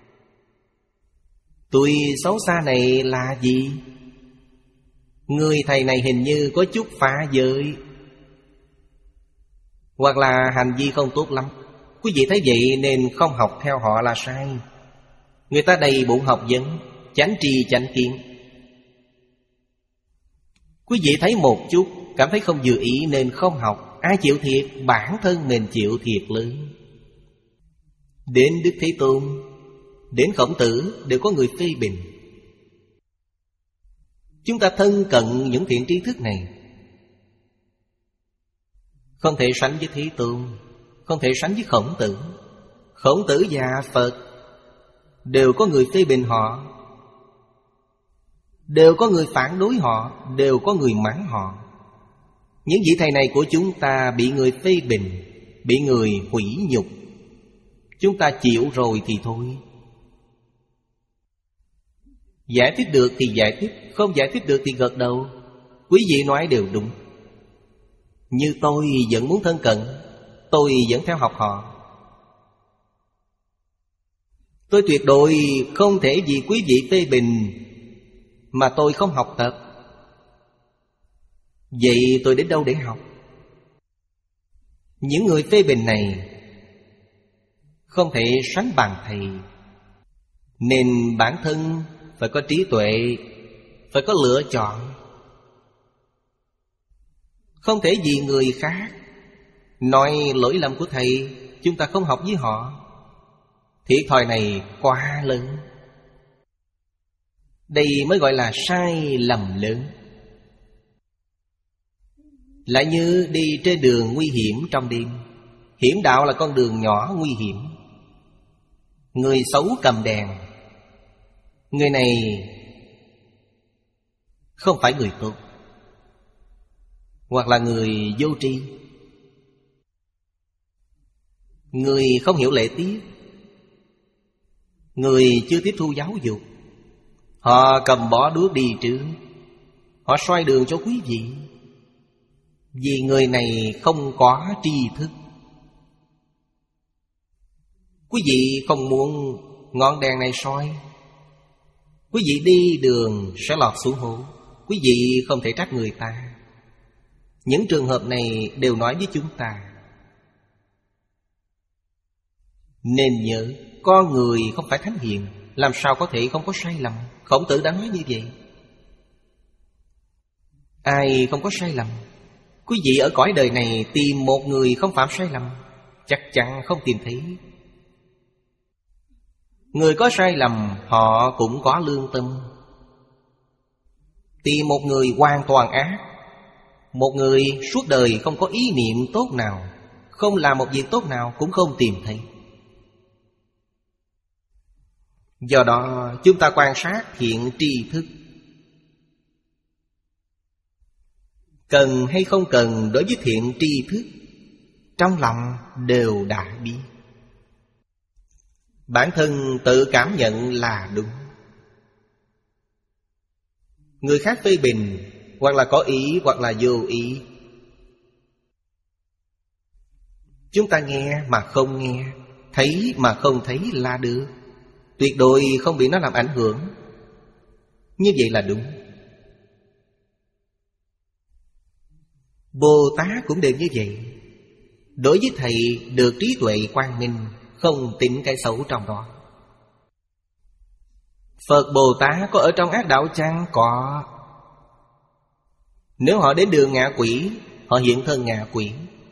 Túi xấu xa này là gì? Người thầy này hình như có chút phá giới, hoặc là hành vi không tốt lắm. Quý vị thấy vậy nên không học theo họ là sai. Người ta đầy bụng học vấn, chánh tri chánh kiến. Quý vị thấy một chút, cảm thấy không vừa ý nên không học. Ai chịu thiệt? Bản thân mình chịu thiệt lớn. Đến Đức Thế Tôn, đến Khổng Tử đều có người phê bình. Chúng ta thân cận những thiện tri thức này, không thể sánh với Thế Tôn, không thể sánh với Khổng Tử. Khổng Tử và Phật đều có người phê bình họ, đều có người phản đối họ, đều có người mắng họ. Những vị thầy này của chúng ta bị người phê bình, bị người hủy nhục. Chúng ta chịu rồi thì thôi. Giải thích được thì giải thích, không giải thích được thì gật đầu. Quý vị nói đều đúng. Như tôi vẫn muốn thân cận, tôi vẫn theo học họ. Tôi tuyệt đối không thể vì quý vị phê bình mà tôi không học tập. Vậy tôi đến đâu để học? Những người phê bình này không thể sánh bằng thầy, nên bản thân phải có trí tuệ, phải có lựa chọn. Không thể vì người khác nói lỗi lầm của thầy, chúng ta không học với họ. Thiệt thòi này quá lớn. Đây mới gọi là sai lầm lớn. Lại như đi trên đường nguy hiểm trong đêm. Hiểm đạo là con đường nhỏ nguy hiểm. Người xấu cầm đèn, người này không phải người tốt, hoặc là người vô tri, người không hiểu lễ tiết, người chưa tiếp thu giáo dục. Họ cầm bó đuốc đi trước, họ soi đường cho quý vị. Vì người này không có tri thức. Quý vị không muốn ngọn đèn này soi, quý vị đi đường sẽ lọt xuống hố. Quý vị không thể trách người ta. Những trường hợp này đều nói với chúng ta. Nên nhớ, con người không phải thánh hiền, làm sao có thể không có sai lầm. Khổng Tử đã nói như vậy. Ai không có sai lầm? Quý vị ở cõi đời này tìm một người không phạm sai lầm, chắc chắn không tìm thấy. Người có sai lầm, họ cũng có lương tâm. Tìm một người hoàn toàn ác, một người suốt đời không có ý niệm tốt nào, không làm một việc tốt nào cũng không tìm thấy. Do đó chúng ta quan sát thiện tri thức, cần hay không cần đối với thiện tri thức, trong lòng đều đã biết. Bản thân tự cảm nhận là đúng. Người khác phê bình, hoặc là có ý hoặc là vô ý, chúng ta nghe mà không nghe, thấy mà không thấy là được. Tuyệt đối không bị nó làm ảnh hưởng. Như vậy là đúng. Bồ Tát cũng đều như vậy. Đối với thầy được trí tuệ quang minh, không tính cái xấu trong đó. Phật Bồ Tát có ở trong ác đạo chăng? Có. Nếu họ đến đường ngạ quỷ, họ hiện thân ngạ quỷ,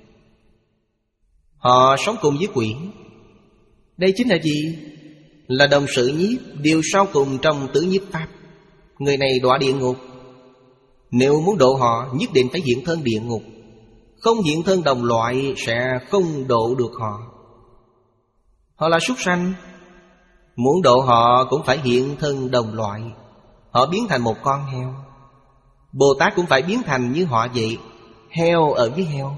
họ sống cùng với quỷ. Đây chính là gì? Là đồng sự nhiếp, điều sau cùng trong tứ nhiếp pháp. Người này đọa địa ngục, nếu muốn độ họ nhất định phải hiện thân địa ngục. Không hiện thân đồng loại sẽ không độ được họ. Họ là súc sanh, Muốn độ họ cũng phải hiện thân đồng loại. Họ biến thành một con heo, Bồ Tát cũng phải biến thành như họ vậy. Heo ở với heo.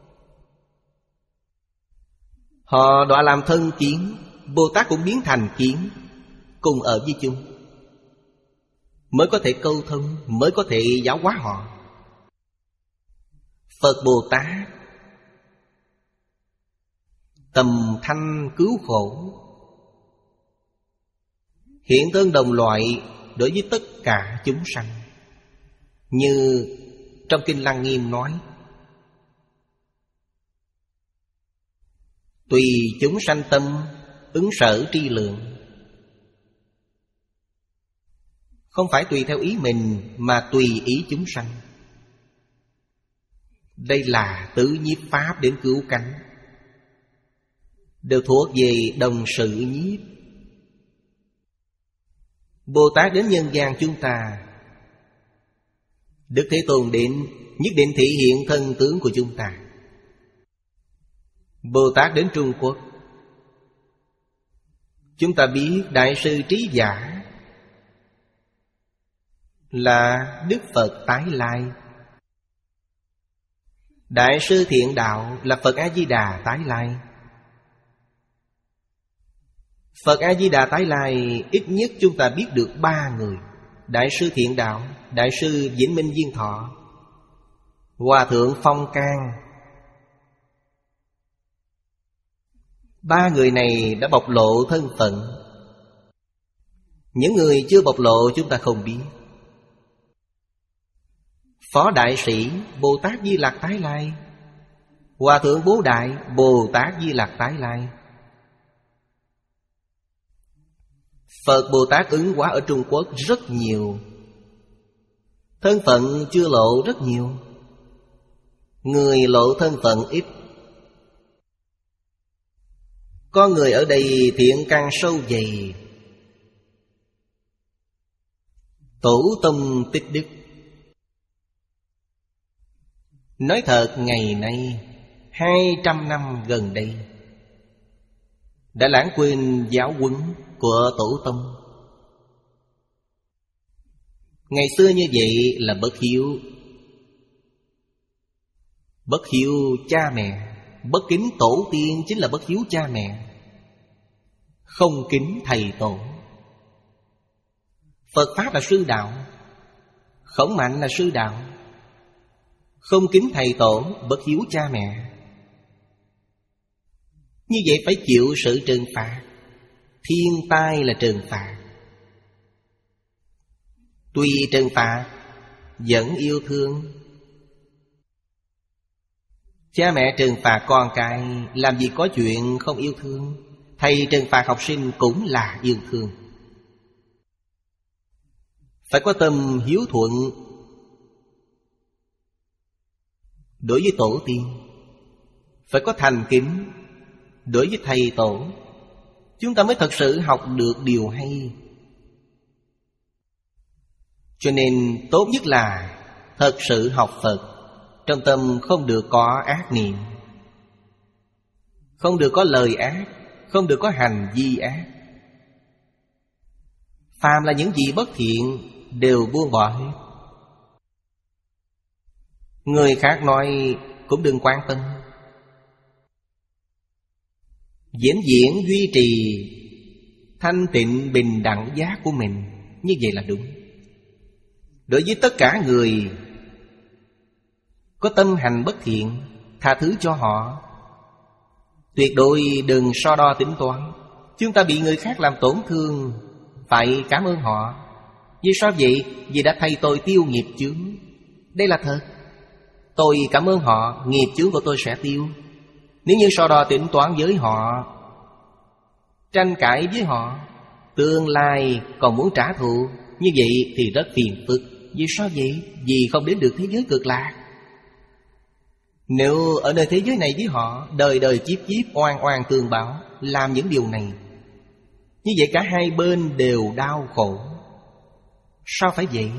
Họ đọa làm thân kiến, Bồ Tát cũng biến thành kiến, cùng ở với chúng, mới có thể câu thông, mới có thể giáo hóa họ. Phật Bồ Tát tầm thanh cứu khổ, hiện thân đồng loại đối với tất cả chúng sanh. Như trong Kinh Lăng Nghiêm nói: tùy chúng sanh tâm, ứng sở tri lượng. Không phải tùy theo ý mình, mà tùy ý chúng sanh. Đây là tứ nhiếp pháp đến cứu cánh, đều thuộc về đồng sự nhiếp. Bồ Tát đến nhân gian chúng ta, Đức Thế Tôn đến, nhất định thể hiện thân tướng của chúng ta. Bồ Tát đến Trung Quốc, chúng ta biết Đại sư Trí Giả là Đức Phật tái lai, Đại sư Thiện Đạo là Phật A-di-đà tái lai. Phật A-di-đà tái lai ít nhất chúng ta biết được ba người: Đại sư Thiện Đạo, Đại sư Vĩnh Minh Viên Thọ, Hòa thượng Phong Can. Ba người này đã bộc lộ thân phận. Những người chưa bộc lộ chúng ta không biết. Phó Đại Sĩ Bồ Tát Di Lặc tái lai, Hòa thượng Bố Đại Bồ Tát Di Lặc tái lai. Phật Bồ Tát ứng hóa ở Trung Quốc rất nhiều, thân phận chưa lộ rất nhiều. Người lộ thân phận ít. Có người ở đây thiện căn sâu dày, tổ tông tích đức. Nói thật, ngày nay hai trăm năm gần đây đã lãng quên giáo huấn của tổ tông. Ngày xưa như vậy là bất hiếu. Bất hiếu cha mẹ, bất kính tổ tiên chính là bất hiếu cha mẹ. Không kính thầy tổ. Phật Pháp là sư đạo, Khổng Mạnh là sư đạo. Không kính thầy tổ, bất hiếu cha mẹ, như vậy phải chịu sự trừng phạt. Thiên tai là trừng phạt. Tuy trừng phạt vẫn yêu thương. Cha mẹ trừng phạt con cái, làm gì có chuyện không yêu thương. Thầy trừng phạt học sinh cũng là yêu thương. Phải có tâm hiếu thuận đối với tổ tiên, phải có thành kính đối với thầy tổ. Chúng ta mới thật sự học được điều hay. Cho nên tốt nhất là thật sự học Phật, trong tâm không được có ác niệm, không được có lời ác, không được có hành vi ác. Phàm là những gì bất thiện đều buông bỏ hết. Người khác nói cũng đừng quan tâm. Vĩnh viễn duy trì thanh tịnh bình đẳng giác của mình, như vậy là đúng. Đối với tất cả người có tâm hành bất thiện, tha thứ cho họ. Tuyệt đối đừng so đo tính toán. Chúng ta bị người khác làm tổn thương, phải cảm ơn họ. Vì sao vậy? Vì đã thay tôi tiêu nghiệp chướng. Đây là thật. Tôi cảm ơn họ, nghiệp chướng của tôi sẽ tiêu. Nếu như so đo tính toán với họ, tranh cãi với họ, tương lai còn muốn trả thù, như vậy thì rất phiền phức. Vì sao vậy? Vì không đến được thế giới cực lạc. Nếu ở nơi thế giới này với họ, đời đời kiếp kiếp oan oan tương báo, làm những điều này, như vậy cả hai bên đều đau khổ. Sao phải vậy?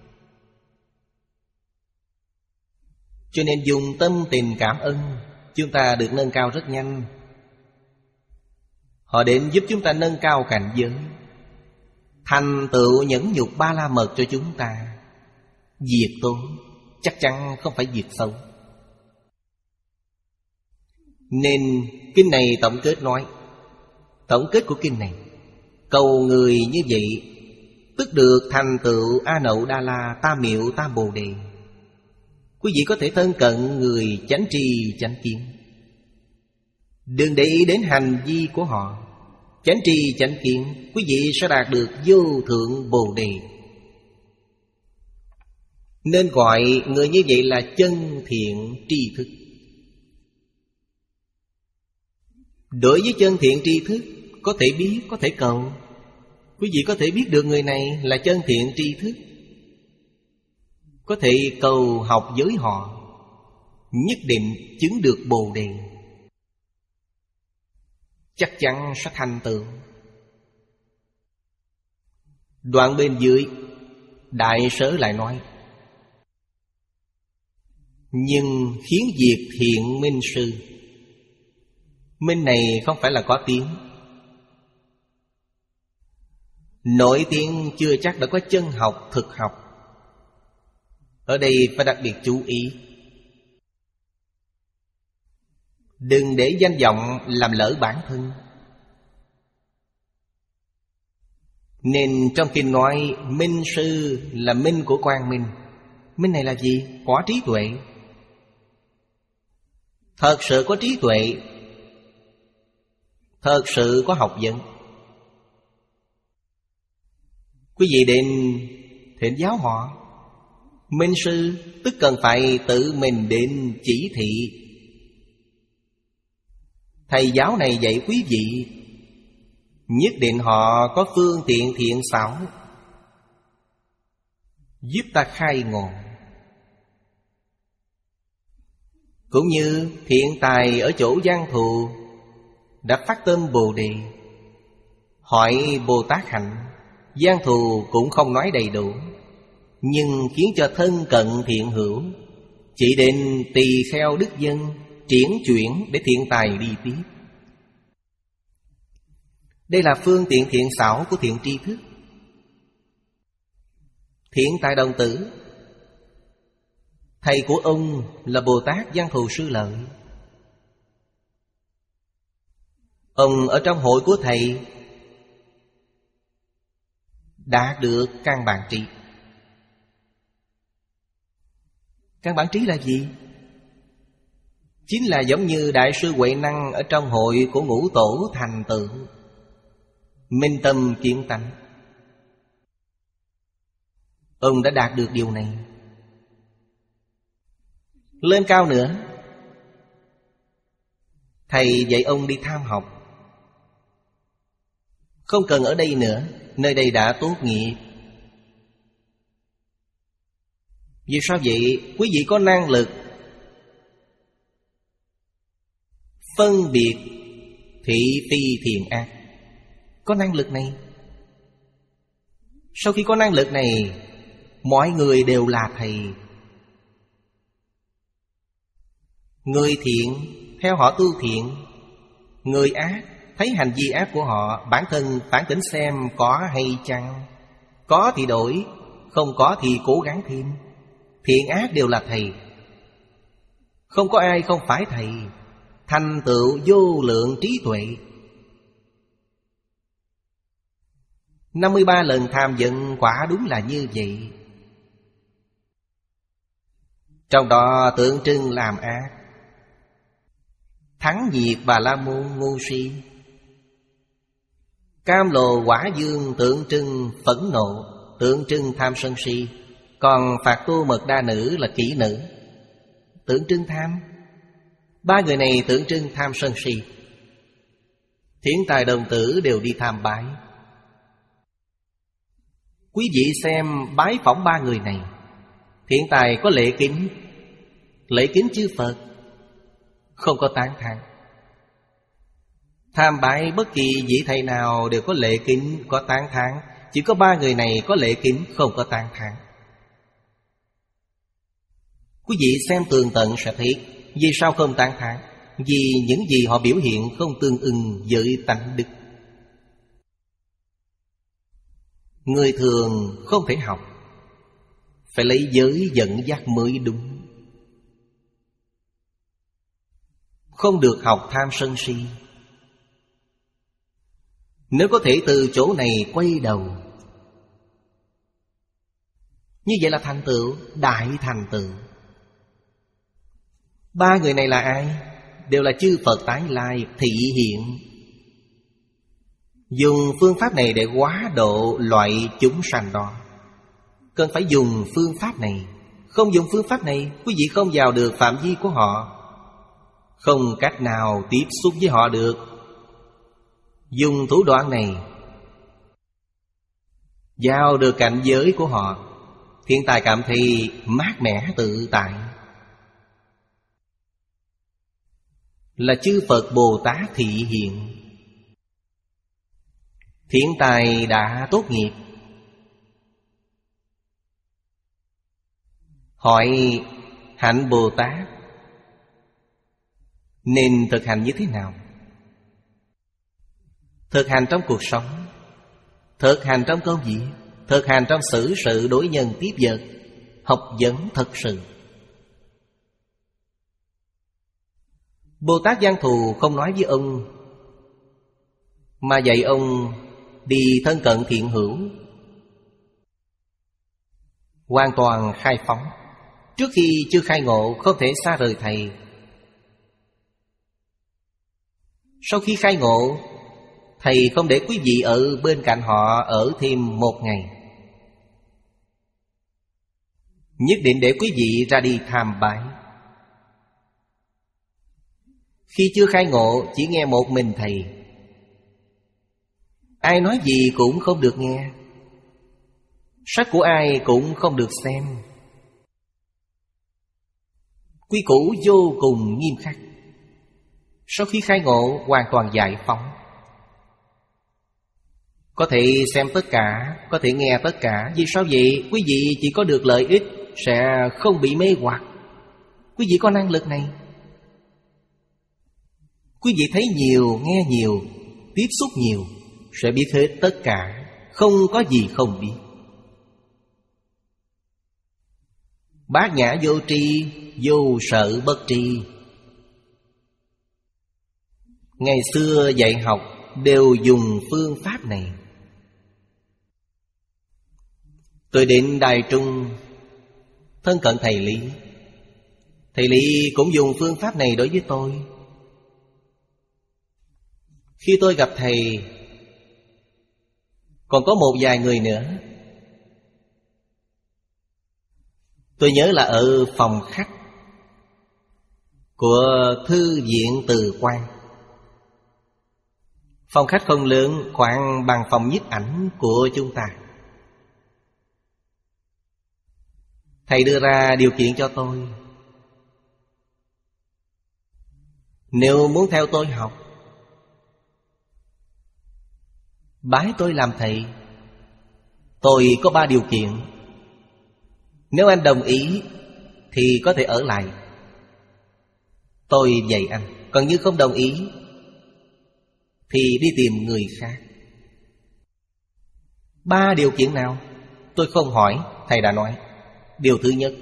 Cho nên dùng tâm tình cảm ơn, chúng ta được nâng cao rất nhanh. Họ đến giúp chúng ta nâng cao cảnh giới, thành tựu nhẫn nhục ba la mật cho chúng ta. Diệt tốt chắc chắn không phải diệt xấu. Nên kinh này tổng kết nói, tổng kết của kinh này, cầu người như vậy tức được thành tựu A Nậu Đa La Tam Miệu Tam Bồ Đề. Quý vị có thể thân cận người chánh tri chánh kiến, đừng để ý đến hành vi của họ. Chánh tri chánh kiến, quý vị sẽ đạt được vô thượng Bồ Đề. Nên gọi người như vậy là chân thiện tri thức. Đối với chân thiện tri thức, có thể biết, có thể cầu. Quý vị có thể biết được người này là chân thiện tri thức, có thể cầu học với họ, nhất định chứng được Bồ Đề, chắc chắn sẽ thành tựu. Đoạn bên dưới Đại Sở lại nói, nhưng khiến diệt thiện minh sư. Minh này không phải là có tiếng, nổi tiếng chưa chắc đã có chân học thực học. Ở đây phải đặc biệt chú ý, đừng để danh vọng làm lỡ bản thân. Nên trong kinh nói minh sư là minh của quang minh. Minh này là gì? Có trí tuệ. Thật sự có trí tuệ, thật sự có học vấn. Quý vị đến thỉnh giáo họ. Minh sư tức cần phải tự mình đến chỉ thị. Thầy giáo này dạy quý vị, nhất định họ có phương tiện thiện xảo, giúp ta khai ngộ. Cũng như thiện tài ở chỗ giang thù đã phát tâm Bồ Đề, hỏi Bồ Tát hạnh, giang thù cũng không nói đầy đủ, nhưng khiến cho thân cận thiện hữu, chỉ đến tỳ kheo đức dân triển chuyển để thiện tài đi tiếp. Đây là phương tiện thiện xảo của thiện tri thức. Thiện tài đồng tử, thầy của ông là Bồ Tát Văn Thù Sư Lợi. Ông ở trong hội của thầy đạt được căn bản trí. Căn bản trí là gì? Chính là giống như Đại sư Huệ Năng ở trong hội của Ngũ Tổ thành tựu minh tâm kiến tánh. Ông đã đạt được điều này. Lên cao nữa, thầy dạy ông đi tham học. Không cần ở đây nữa, nơi đây đã tốt nghiệp. Vì sao vậy? Quý vị có năng lực phân biệt thị phi thiện ác. Có năng lực này. Sau khi có năng lực này, mọi người đều là thầy. Người thiện theo họ tu thiện, người ác thấy hành vi ác của họ, bản thân phản tỉnh xem có hay chăng. Có thì đổi, không có thì cố gắng thêm. Thiện ác đều là thầy. Không có ai không phải thầy. Thành tựu vô lượng trí tuệ. năm mươi ba lần tham giận quả đúng là như vậy. Trong đó tượng trưng làm ác, thắng diệt Bà La Môn ngu si. Cam lồ quả dương tượng trưng phẫn nộ, tượng trưng tham sân si. Còn Phạt Tu Mật Đa Nữ là kỹ nữ, tượng trưng tham. Ba người này tượng trưng tham sân si. Thiện tài đồng tử đều đi tham bái. Quý vị xem bái phỏng ba người này. Thiện tài có lễ kính, lễ kính chư Phật, không có tán thán. Tham bái bất kỳ vị thầy nào đều có lễ kính, có tán thán. Chỉ có ba người này có lễ kính, không có tán thán. Quý vị xem tường tận sẽ thấy vì sao không tán thán. Vì những gì họ biểu hiện không tương ưng với tánh đức. Người thường không thể học, phải lấy giới dẫn dắt mới đúng. Không được học tham sân si. Nếu có thể từ chỗ này quay đầu, như vậy là thành tựu, đại thành tựu. Ba người này là ai? Đều là chư Phật tái lai thị hiện. Dùng phương pháp này để hóa độ loại chúng sanh đó. Cần phải dùng phương pháp này. Không dùng phương pháp này, quý vị không vào được phạm vi của họ, không cách nào tiếp xúc với họ được. Dùng thủ đoạn này vào được cảnh giới của họ, hiện tại cảm thấy mát mẻ tự tại. Là chư Phật Bồ Tát thị hiện. Thiện tài đã tốt nghiệp. Hỏi hạnh Bồ Tát nên thực hành như thế nào? Thực hành trong cuộc sống, thực hành trong công việc, thực hành trong xử sự đối nhân tiếp vật, học vấn thật sự. Bồ Tát Văn Thù không nói với ông, mà dạy ông đi thân cận thiện hữu, hoàn toàn khai phóng. Trước khi chưa khai ngộ không thể xa rời Thầy. Sau khi khai ngộ, Thầy không để quý vị ở bên cạnh họ ở thêm một ngày, nhất định để quý vị ra đi tham bái. Khi chưa khai ngộ chỉ nghe một mình Thầy, ai nói gì cũng không được nghe, sách của ai cũng không được xem. Quy củ vô cùng nghiêm khắc. Sau khi khai ngộ hoàn toàn giải phóng, có thể xem tất cả, có thể nghe tất cả. Vì sao vậy? Quý vị chỉ có được lợi ích, sẽ không bị mê hoặc. Quý vị có năng lực này. Quý vị thấy nhiều, nghe nhiều, tiếp xúc nhiều, sẽ biết hết tất cả, không có gì không biết. Bát nhã vô tri, vô sợ bất tri. Ngày xưa dạy học đều dùng phương pháp này. Tôi đến Đài Trung thân cận thầy Lý. Thầy Lý cũng dùng phương pháp này đối với tôi. Khi tôi gặp thầy, còn có một vài người nữa. Tôi nhớ là ở phòng khách của Thư viện Từ Quan. Phòng khách không lớn, khoảng bằng phòng nhiếp ảnh của chúng ta. Thầy đưa ra điều kiện cho tôi. Nếu muốn theo tôi học, bái tôi làm thầy, tôi có ba điều kiện. Nếu anh đồng ý thì có thể ở lại, tôi dạy anh. Còn như không đồng ý thì đi tìm người khác. Ba điều kiện nào? Tôi không hỏi, thầy đã nói. Điều thứ nhất,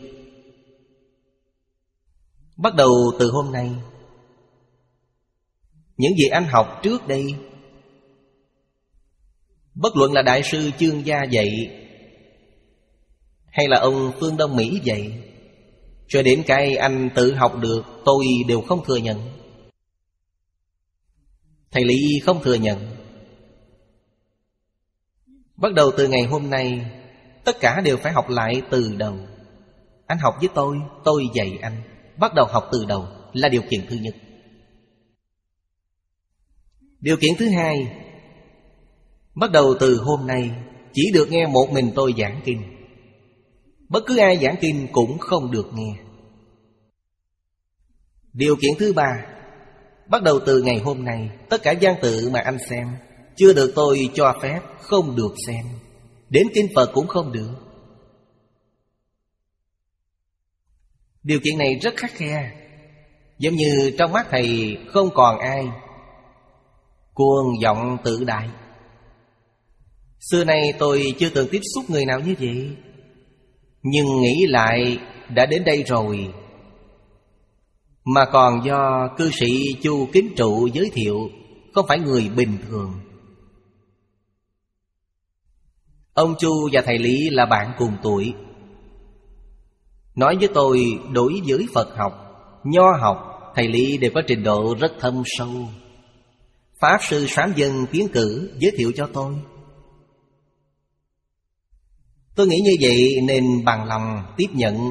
bắt đầu từ hôm nay, những gì anh học trước đây, bất luận là Đại sư Chương Gia dạy hay là ông Phương Đông Mỹ dạy, cho đến cái anh tự học được, tôi đều không thừa nhận. Thầy Lý không thừa nhận. Bắt đầu từ ngày hôm nay, tất cả đều phải học lại từ đầu. Anh học với tôi, tôi dạy anh. Bắt đầu học từ đầu là điều kiện thứ nhất. Điều kiện thứ hai, bắt đầu từ hôm nay chỉ được nghe một mình tôi giảng kinh. Bất cứ ai giảng kinh cũng không được nghe. Điều kiện thứ ba, bắt đầu từ ngày hôm nay, tất cả văn tự mà anh xem chưa được tôi cho phép, không được xem. Đến kinh Phật cũng không được. Điều kiện này rất khắt khe. Giống như trong mắt thầy không còn ai cuồng vọng tự đại. Xưa nay tôi chưa từng tiếp xúc người nào như vậy. Nhưng nghĩ lại đã đến đây rồi, mà còn do cư sĩ Chu Kính Trụ giới thiệu, không phải người bình thường. Ông Chu và thầy Lý là bạn cùng tuổi. Nói với tôi đối với Phật học, Nho học, thầy Lý đều có trình độ rất thâm sâu. Pháp sư Sám Dân tiến cử giới thiệu cho tôi. Tôi nghĩ như vậy nên bằng lòng tiếp nhận,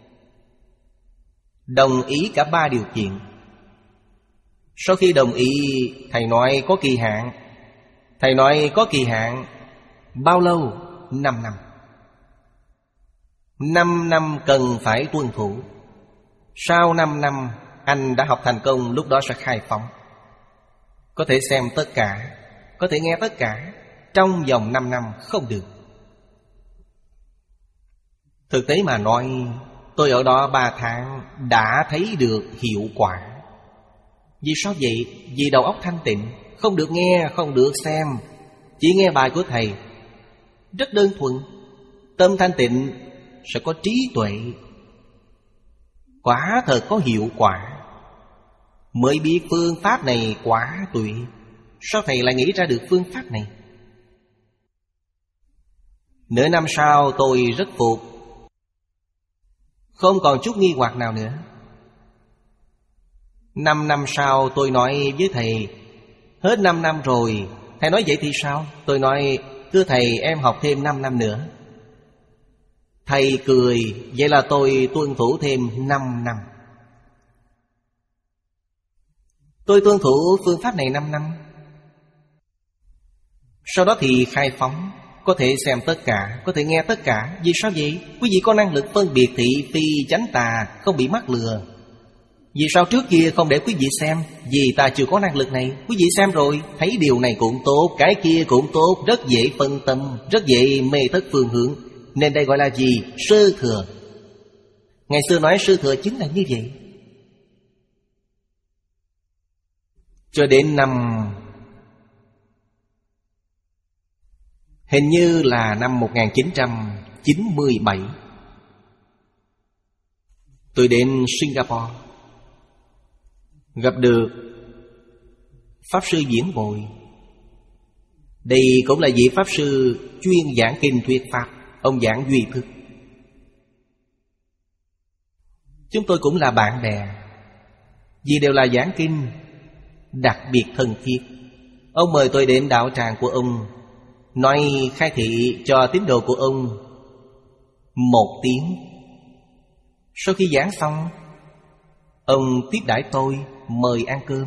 đồng ý cả ba điều kiện. Sau khi đồng ý, thầy nói có kỳ hạn. Thầy nói có kỳ hạn bao lâu? Năm năm. Năm năm cần phải tuân thủ. Sau năm năm anh đã học thành công, lúc đó sẽ khai phóng. Có thể xem tất cả, có thể nghe tất cả. Trong vòng năm năm không được. Thực tế mà nói, tôi ở đó ba tháng đã thấy được hiệu quả. Vì sao vậy? Vì đầu óc thanh tịnh. Không được nghe, không được xem, chỉ nghe bài của thầy. Rất đơn thuần. Tâm thanh tịnh sẽ có trí tuệ. Quả thật có hiệu quả. Mới biết phương pháp này quả tuyệt. Sao thầy lại nghĩ ra được phương pháp này? Nửa năm sau tôi rất phục, không còn chút nghi hoặc nào nữa. Năm năm sau tôi nói với thầy, hết năm năm rồi. Thầy nói vậy thì sao? Tôi nói, thưa thầy, em học thêm năm năm nữa. Thầy cười, vậy là tôi tuân thủ thêm năm năm. Tôi tuân thủ phương pháp này năm năm. Sau đó thì khai phóng. Có thể xem tất cả, có thể nghe tất cả. Vì sao vậy? Quý vị có năng lực phân biệt thị phi chánh tà, không bị mắc lừa. Vì sao trước kia không để quý vị xem? Vì ta chưa có năng lực này. Quý vị xem rồi, thấy điều này cũng tốt, cái kia cũng tốt, rất dễ phân tâm, rất dễ mê thất phương hướng. Nên đây gọi là gì? Sơ thừa. Ngày xưa nói sơ thừa chính là như vậy. Cho đến năm, hình như là năm một nghìn chín trăm chín mươi bảy, tôi đến Singapore, gặp được Pháp sư Diễn Bồi. Đây cũng là vị Pháp sư chuyên giảng kinh thuyết Pháp. Ông giảng duy thức. Chúng tôi cũng là bạn bè, vì đều là giảng kinh, đặc biệt thân thiết. Ông mời tôi đến đạo tràng của ông, nói khai thị cho tín đồ của ông một tiếng. Sau khi giảng xong, ông tiếp đãi tôi, mời ăn cơm.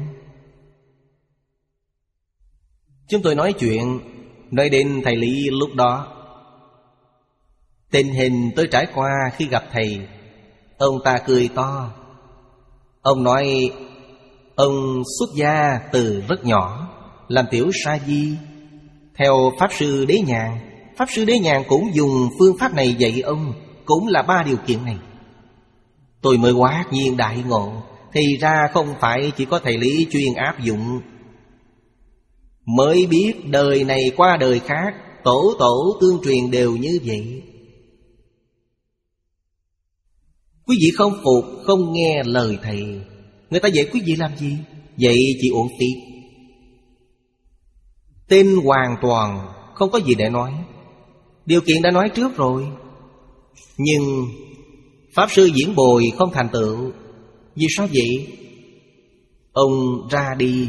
Chúng tôi nói chuyện, nói đến thầy Lý lúc đó, tình hình tôi trải qua khi gặp thầy. Ông ta cười to. Ông nói ông xuất gia từ rất nhỏ, làm tiểu sa di, theo Pháp sư Đế Nhàn. Pháp sư Đế Nhàn cũng dùng phương pháp này dạy ông, cũng là ba điều kiện này. Tôi mới hoát nhiên đại ngộ. Thì ra không phải chỉ có thầy Lý chuyên áp dụng. Mới biết đời này qua đời khác, tổ tổ tương truyền đều như vậy. Quý vị không phục, không nghe lời thầy, người ta dạy quý vị làm gì? Vậy chỉ uổng phí. Tin hoàn toàn không có gì để nói. Điều kiện đã nói trước rồi. Nhưng Pháp sư Diễn Bồi không thành tựu. Vì sao vậy? Ông ra đi,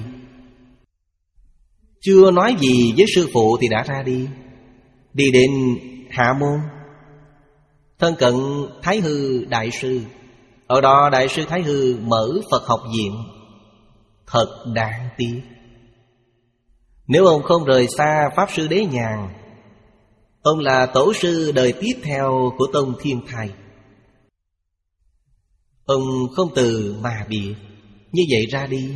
chưa nói gì với sư phụ thì đã ra đi. Đi đến Hạ Môn, thân cận Thái Hư Đại Sư. Ở đó Đại sư Thái Hư mở Phật học viện. Thật đáng tiếc. Nếu ông không rời xa Pháp sư Đế Nhàn, ông là tổ sư đời tiếp theo của Tông Thiên Thai. Ông không từ mà biệt, như vậy ra đi,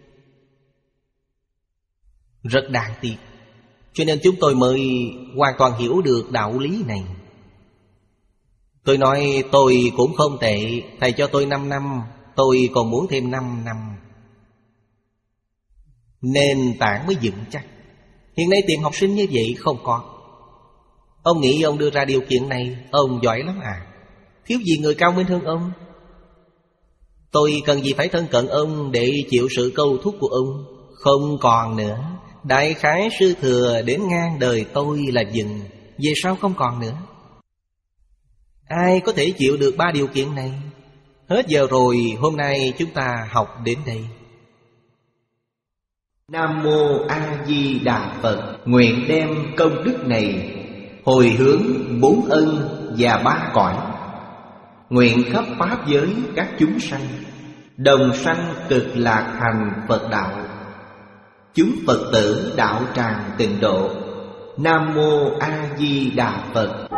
rất đáng tiếc. Cho nên chúng tôi mới hoàn toàn hiểu được đạo lý này. Tôi nói tôi cũng không tệ, thầy cho tôi năm năm, tôi còn muốn thêm năm năm. Nền tảng mới vững chắc. Hiện nay tìm học sinh như vậy không có. Ông nghĩ ông đưa ra điều kiện này, ông giỏi lắm à? Thiếu gì người cao minh hơn ông? Tôi cần gì phải thân cận ông để chịu sự câu thúc của ông? Không còn nữa. Đại khái sư thừa đến ngang đời tôi là dừng. Về sau không còn nữa. Ai có thể chịu được ba điều kiện này? Hết giờ rồi, hôm nay chúng ta học đến đây. Nam Mô A Di Đà Phật. Nguyện đem công đức này hồi hướng bốn ân và ba cõi. Nguyện khắp pháp giới các chúng sanh đồng sanh cực lạc thành Phật đạo. Chúng Phật tử đạo tràng tịnh độ. Nam Mô A Di Đà Phật.